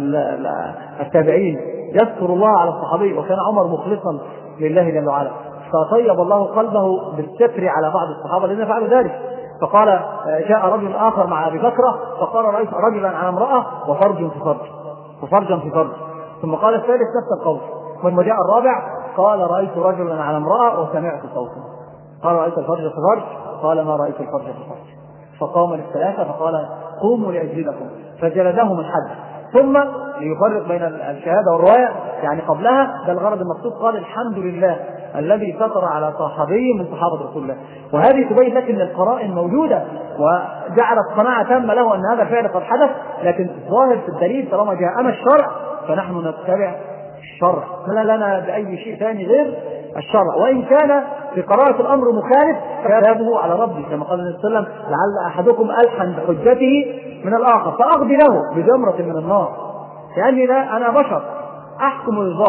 التابعين يذكر الله على الصحابي. وكان عمر مخلصا لله جل وعلا، فطيب الله قلبه بالستر على بعض الصحابة الذين فعلوا ذلك. فقال جاء رجل آخر مع أبي بكر فقال رأيت رجلا على امرأة وفرج في فرج وفرجا في فرج. ثم قال الثالث نفس القول. ثم جاء الرابع قال رأيت رجلا على امرأة وسمعت صوتا. قال رأيت الفرج في فرج؟ قال ما رأيت الفرج في فرج. فقام للثلاثة فقال قوموا لأجلكم، فجلدهم الحد. ثم ليفرق بين الشهادة والرواية يعني قبلها ده الغرض المقصود قال الحمد لله الذي ستر على صحابي من صحابة رسول الله. وهذه تبين لك ان القرائن موجودة وجعلت قناعة تامة له ان هذا فعل قد حدث. لكن الظاهر في الدليل طالما جاءنا الشرع فنحن نتبع الشرع، فلا لنا بأي شيء ثاني غير الشرع. وإن كان في قراءة الأمر مخالف فكتابه على ربي كما قال النبي صلى الله عليه وسلم لعل أحدكم ألحن بحجته من الآخر فأقضي له بجمرة من النار. يعني لا أنا بشر أحكم للظاهر،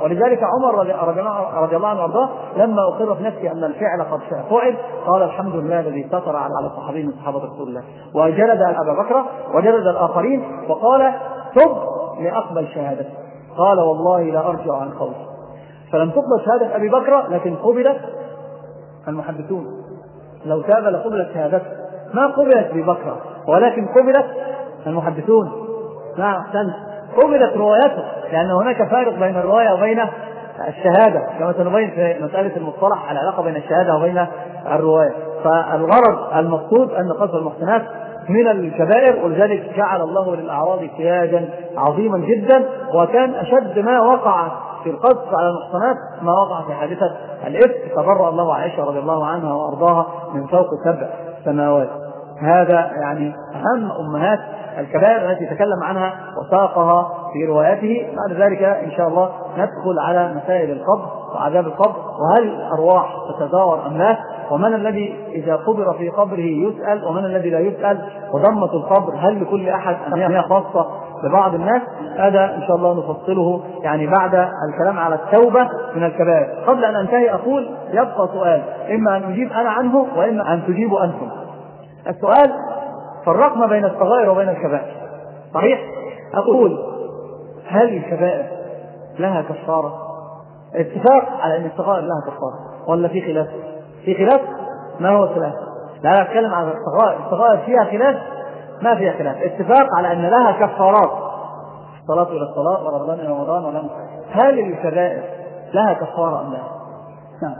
ولذلك عمر رضي الله عنه وارضاه لما أقر في نفسه أن الفعل قد فعل قال الحمد لله الذي ستر على الصحابي من صحابة رسول الله، وجلد أبا بكر وجلد الآخرين وقال تب لأقبل شهادته، قال والله لا أرجع عن قولي. فلم تقبل شهادة أبي بكر لكن قبلت المحدثون، لو تاب لقبلت شهادته، ما قبلت أبي بكر ولكن قبلت المحدثون. نعم أحسنت، قبلت روايته، لأن هناك فارق بين الرواية وبين الشهادة كما سنبين في مسألة المصطلح العلاقة بين الشهادة وبين الرواية. فالغرض المقصود أن قذف المحسنات من الكبائر، ولذلك جعل الله للأعراض سياجا عظيما جدا، وكان أشد ما وقع في القذف على المحصنات ما وقع في حادثة الإفك، تبرأ الله عائشة رضي الله عنها وأرضاها من فوق سبع سماوات. هذا يعني أهم أمهات الكبائر التي تكلم عنها وساقها في رواياته. بعد ذلك إن شاء الله ندخل على مسائل القبر وعذاب القبر، وهل الأرواح تتداور أم لا، ومن الذي إذا قبر في قبره يسأل ومن الذي لا يسأل، وضمة القبر هل لكل أحد أم هي خاصة ببعض الناس. هذا إن شاء الله نفصله يعني بعد الكلام على التوبة من الكبائر. قبل أن أنتهي أقول يبقى سؤال إما أن أجيب أنا عنه وإما أن تجيبوا أنتم. السؤال: فرقنا بين الصغائر وبين الكبائر، صحيح؟ أقول هل الكبائر لها كفارة؟ اتفاق على أن الصغائر لها كفارة ولا في خلاف؟ في خلاف؟ ما هو الخلاف؟ لا أتكلم عن الصغائر، الصغائر فيها خلاف؟ ما فيها خلاف، اتفاق على أن لها كفارات، الصلاة إلى الصلاة ورمضان إلى رمضان ولا. هل الكبائر لها كفارة أم لا؟ نعم.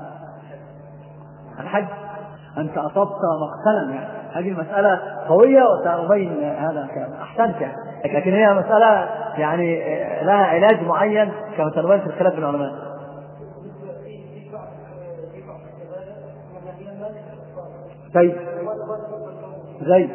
الحج أنت أصبت مقتلا، يعني هذه المسألة قوية وسأبين هذا أحسنت يعني. لكن هي مسألة يعني لها علاج معين كما تنبين في الخلاف بين العلماء. طيب زي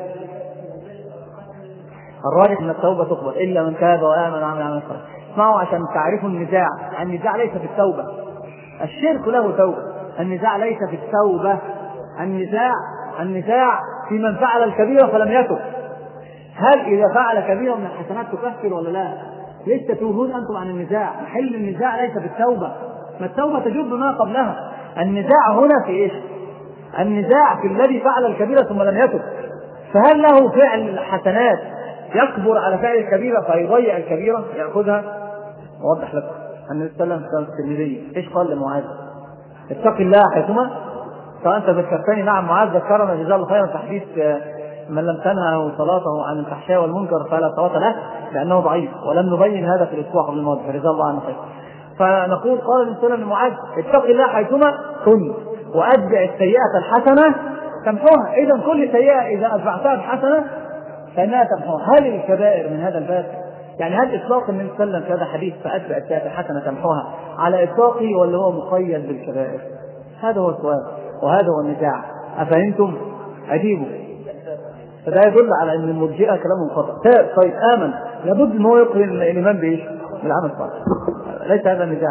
الراجح ان التوبه تقبل الا من تاب وامن وعمل عملا صالحا. اسمعوا عشان تعرفوا النزاع، النزاع ليس في التوبه، الشرك له توبه، النزاع ليس في التوبه، النزاع النزاع في من فعل الكبيره فلم يتب. هل اذا فعل كبيره من الحسنات تكفر ولا لا؟ لسه توهون انتم عن النزاع. محل النزاع ليس في التوبه، ما التوبه تجب ما قبلها. النزاع هنا في ايش؟ النزاع في الذي فعل الكبيره ثم لم يتب. فهل له فعل الحسنات يكبر على فعل الكبيرة فيضيع الكبيرة يأخذها؟ أوضح لكم. النبي صلى الله عليه وسلم في الترمذي إيش قال لمعاذ؟ اتق الله حيثما. فأنت ذكرتني. نعم معاذ ذكرنا جزاه الله خيرا في حديث من لم تنهه صلاته عن الفحشاء والمنكر فلا صلاة له، لأنه ضعيف، ولم نبين هذا في الأسبوع قبل الماضي فجزاه الله عنه خير. فنقول قال النبي صلى الله عليه وسلم لمعاذ اتق الله حيثما كنت وأتبع السيئة الحسنة تمحوها. إذا كل سيئة إذا أتبعتها بحسنة فإنها تمحوها. هل الكبائر من هذا الباب؟ يعني هل إطلاق النبي صلى الله عليه وسلم في هذا الحديث فأتبع السيئة الحسنة تمحوها على إطلاقه ولا هو مقيد بالكبائر؟ هذا هو السؤال وهذا هو النزاع. أفهمتم؟ أجيبوا. فده يدل على أن المرجئة كلامهم خطأ. طيب آمن لابد أن هو يقرن الإيمان بإيش؟ بالعمل الصالح. ليس هذا النزاع.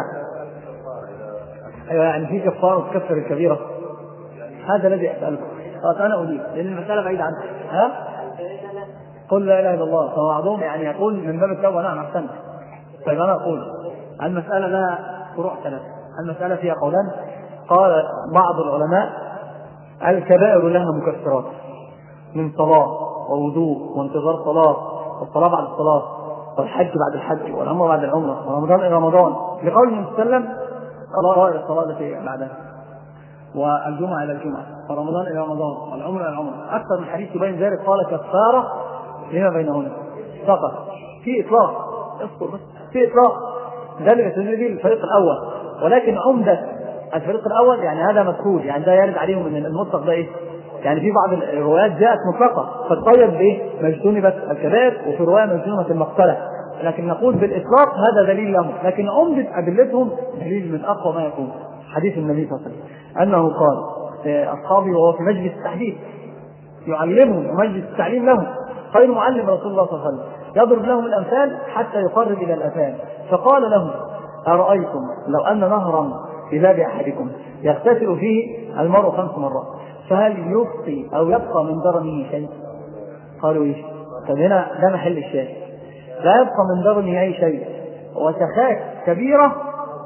أيوة يعني في كفارة تكفر الكبيرة. هذا الذي أسألكم. خلاص أنا أجيب لأن المسألة بعيدة عنك. ها؟ قل لا إله إلا الله. فبعضهم يعني يقول من باب التوبة. نعم أحسنت. طيب أنا أقول المسألة لها فروع ثلاثة. المسألة فيها قولان. قال بعض العلماء الكبائر لها مكفرات من صلاة ووضوء وانتظار صلاة والصلاة بعد الصلاة والحج بعد الحج والعمرة بعد العمرة ورمضان إلى رمضان، لقول النبي صلى الله عليه وسلم الصلاة إلى الصلاة التي بعدها والجمعة إلى الجمعة ورمضان إلى رمضان والعمرة إلى العمرة. أكثر من حديث يبين ذلك. قال كفارة لما بينهن فقط. في إطلاق في إطلاق ذلك تدريب الفريق الأول، ولكن عمدة الفريق الأول يعني هذا مكتوب، يعني ده يرد عليهم من المطلق ده إيه؟ يعني في بعض الروايات جاءت مطلقة فتقيد بإيه؟ مجتنبت الكبائر، وفي رواية مجتنبت المقتلة. لكن نقول بالإطلاق هذا دليل لهم، لكن عمدة أدلتهم دليل من أقوى ما يكون حديث النبي صلى الله عليه وسلم أنه قال أصحابي وهو في مجلس التحديث يعلمهم ومجلس التعليم لهم، خير معلم رسول الله صلى الله عليه وسلم، يضرب لهم الأمثال حتى يقرب إلى الأذان. فقال لهم أرأيتم لو أن نهرا في باب أحدكم يغتسل فيه المرء خمس مرات فهل يبقي أو يبقى من درنه شيء؟ قالوا إيش؟ طب هنا ده محل الشاهد. لا يبقى من درنه أي شيء، وسخات كبيرة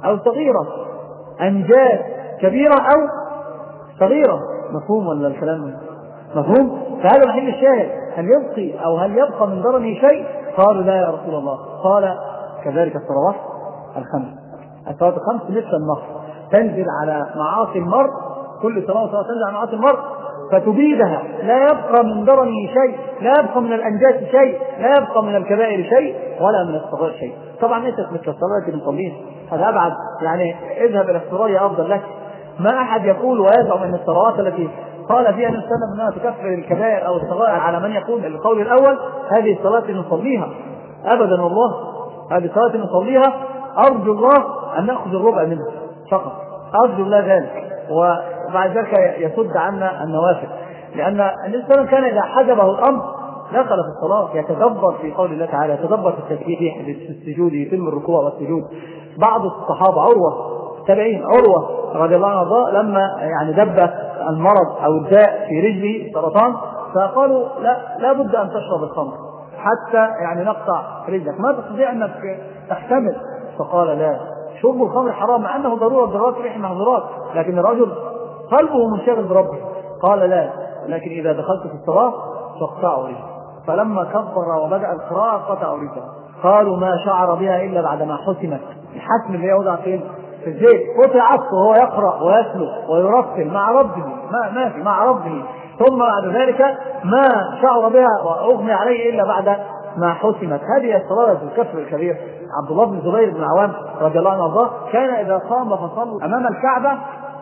أو صغيرة، أنجاز كبيرة أو صغيرة. مفهوم ولا الكلام مفهوم؟ فهذا محل الشاهد، هل يبقي أو هل يبقى من درنه شيء؟ قالوا لا يا رسول الله. قال كذلك الصلوات الخمس. الصلوات الخمس مثل النهر تنزل على معاصي المرء، كل صلاة وصلاة تنزل على معاصي المرء فتبيدها، لا يبقى من درنه شيء، لا يبقى من الأنجاز شيء، لا يبقى من الكبائر شيء، ولا من الصغائر شيء. طبعا ليست مثل الصلاة التي نصليها، هذا أبعد، يعني اذهب إلى السرايا أفضل لك. ما أحد يقول ويزعم أن الصلوات التي قال فيها النبي صلى الله عليه وسلم أنها تكفر الكبائر أو الصغائر على من يقول القول الأول هذه الصلاة التي نصليها، أبدا والله. هذه الصلاة التي نصليها أرجو الله أن نأخذ الربع منها فقط، أرجو الله ذلك، وبعد ذلك يسد عنا النوافل. لأن النبي صلى الله عليه وسلم كان إذا حجبه الأمر دخل في الصلاة يتدبر في قول الله تعالى، يتدبر في التسبيح في السجود، يتم الركوع والسجود. بعض الصحابة عروة تابعين عروة رضي الله عنه لما يعني دب المرض أو الداء في رجله سرطان، فقالوا لا لا بد أن تشرب الخمر حتى يعني نقطع رجلك، ما تستطيع أنك تحتمل. فقال لا، شرب الخمر حرام مع أنه ضرورة ضرورات ريح محظورات، لكن الرجل قلبه منشغل بربه. قال لا، لكن إذا دخلت في الصلاة فاقطعوا رجلك. فلما كبر وبدأ القراءة قطعوا رجله. قالوا ما شعر بها إلا بعدما حسمت، الحسم اللي يوضع فين؟ في الزيت، قطعت وهو يقرأ ويسلك ويرتل مع ربه، ما ما في مع ربه، ثم بعد ذلك ما شعر بها وأغمي عليه إلا بعد ما حسمت. هذه الصلاة الكفر الكبير. عبد الله بن زبير بن عوام رضي الله عنه كان إذا قام فصلى أمام الكعبة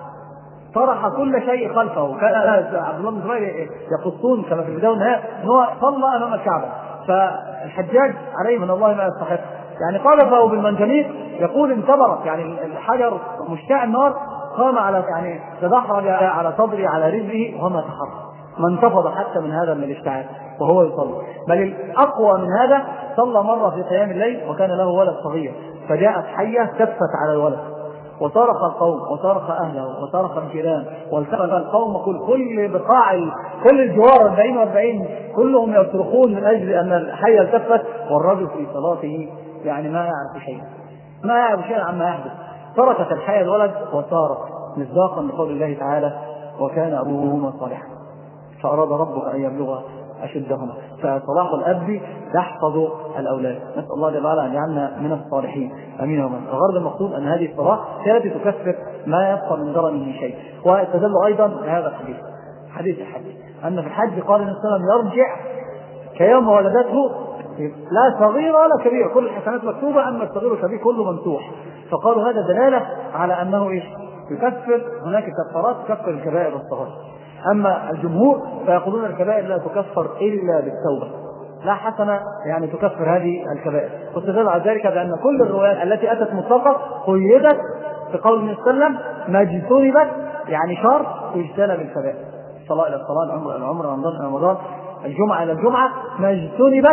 طرح كل شيء خلفه. كان عبد الله بن زبير يقصون كما في البداية والنهاية أنه صلى أمام الكعبة، فالحجاج عليه من الله ما يستحق، يعني قذفه بالمنجنيق، يقول انتبرت، يعني الحجر مشتاع النار، قام على يعني تدحرج على صدره على رجله وما تحرك، ما انتفض حتى من هذا من الاشتعال وهو يصلي. بل الأقوى من هذا صلى مرة في قيام الليل وكان له ولد صغير، فجاءت حية تفت على الولد وصرخ القوم وصرخ أهله وصرخ الجيران والتفت القوم كل كل بقاع كل الجوار أربعين وأربعين كلهم يصرخون من أجل أن الحية التفت والرجل في صلاته يعني ما يعرف شيء، ما يعرف شيء عما يحدث. تركت الحية الولد وصارت مصداقا لقول الله تعالى وكان أبوهما صالحا فأراد ربك أن يبلغ أشدهما. فصلاح الأب يحفظ الأولاد. نسأل الله جل وعلا أن يجعلنا من الصالحين أمين ومن. الغرض المقصود أن هذه الصلاة كانت تكفر ما يبقى من درنه شيء. وتدل أيضا بهذا الحديث حديث الحج أن في الحج قال النبي صلى الله عليه وسلم يرجع كيوم ولدته لا صغير ولا كبير، كل الحسنات مكتوبة، أما الصغير والكبير كله ممسوح. فقالوا هذا دلالة على أنه إيش؟ يكفر، هناك كفارات تكفر الكبائر والصغائر. أما الجمهور فيقولون الكبائر لا تكفر إلا بالتوبة، لا حسنة يعني تكفر هذه الكبائر. واستدل على ذلك بأن كل الروايات التي أتت مطلقة قيدت في قول النبي صلى الله عليه وسلم ما اجتنبت، يعني شرط يجتنب الكبائر، الصلاة إلى الصلاة، العمر إلى العمر، رمضان إلى رمضان، الجمعة إلى الجمعة، ما اجتنبت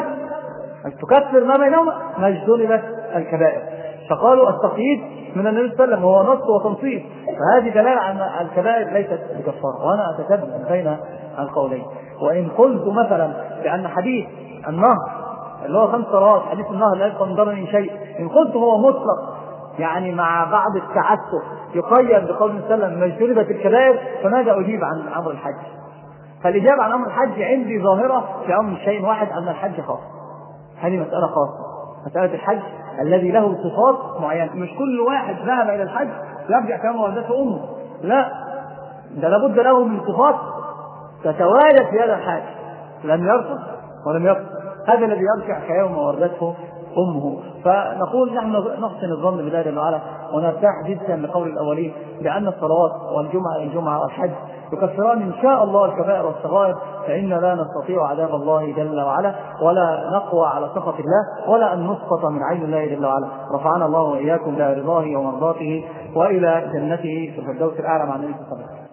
تكفر ما بينهما ما اجتنبت الكبائر. فقالوا التقييد من النبي صلى الله عليه وسلم هو نص وتنصيص، فهذه دلالة على الكبائر ليست بكفارة. وأنا أتتبع بين القولين. وإن قلت مثلا بأن حديث النهر اللي هو خمس صلوات، حديث النهر لا يبقى من درنه شيء، إن قلت هو مطلق يعني مع بعض التعسف يقيد بقول النبي صلى الله عليه وسلم ما اجتنبت الكبائر، فماذا أجيب عن أمر الحج؟ فالإجابة عن أمر الحج عندي ظاهرة في أمر شيء واحد، أن الحج خاص. هذه مسألة خاصة، مسألة الحج الذي له صفات معينة. مش كل واحد ذهب إلى الحج يرجع كما ولدته أمه، لا، ده لابد له من صفات تتواجد في هذا الحج، لم يرفض ولم يرفض، هذا الذي يرجع كيوم ولدته أمه. فنقول نحن نحسن الظن بالله جل وعلا ونرتاح جدا لقول الأولين بأن الصلوات والجمعة إلى الجمعة والحج يكفران إن شاء الله الكبائر والصغائر، فإن لا نستطيع عذاب الله جل وعلا ولا نقوى على سخط الله ولا أن نسقط من عين الله جل وعلا. رفعنا الله وإياكم إلى رضاه ومرضاته وإلى جنته في الفردوس الأعلى مع النبي صلى الله عليه وسلم.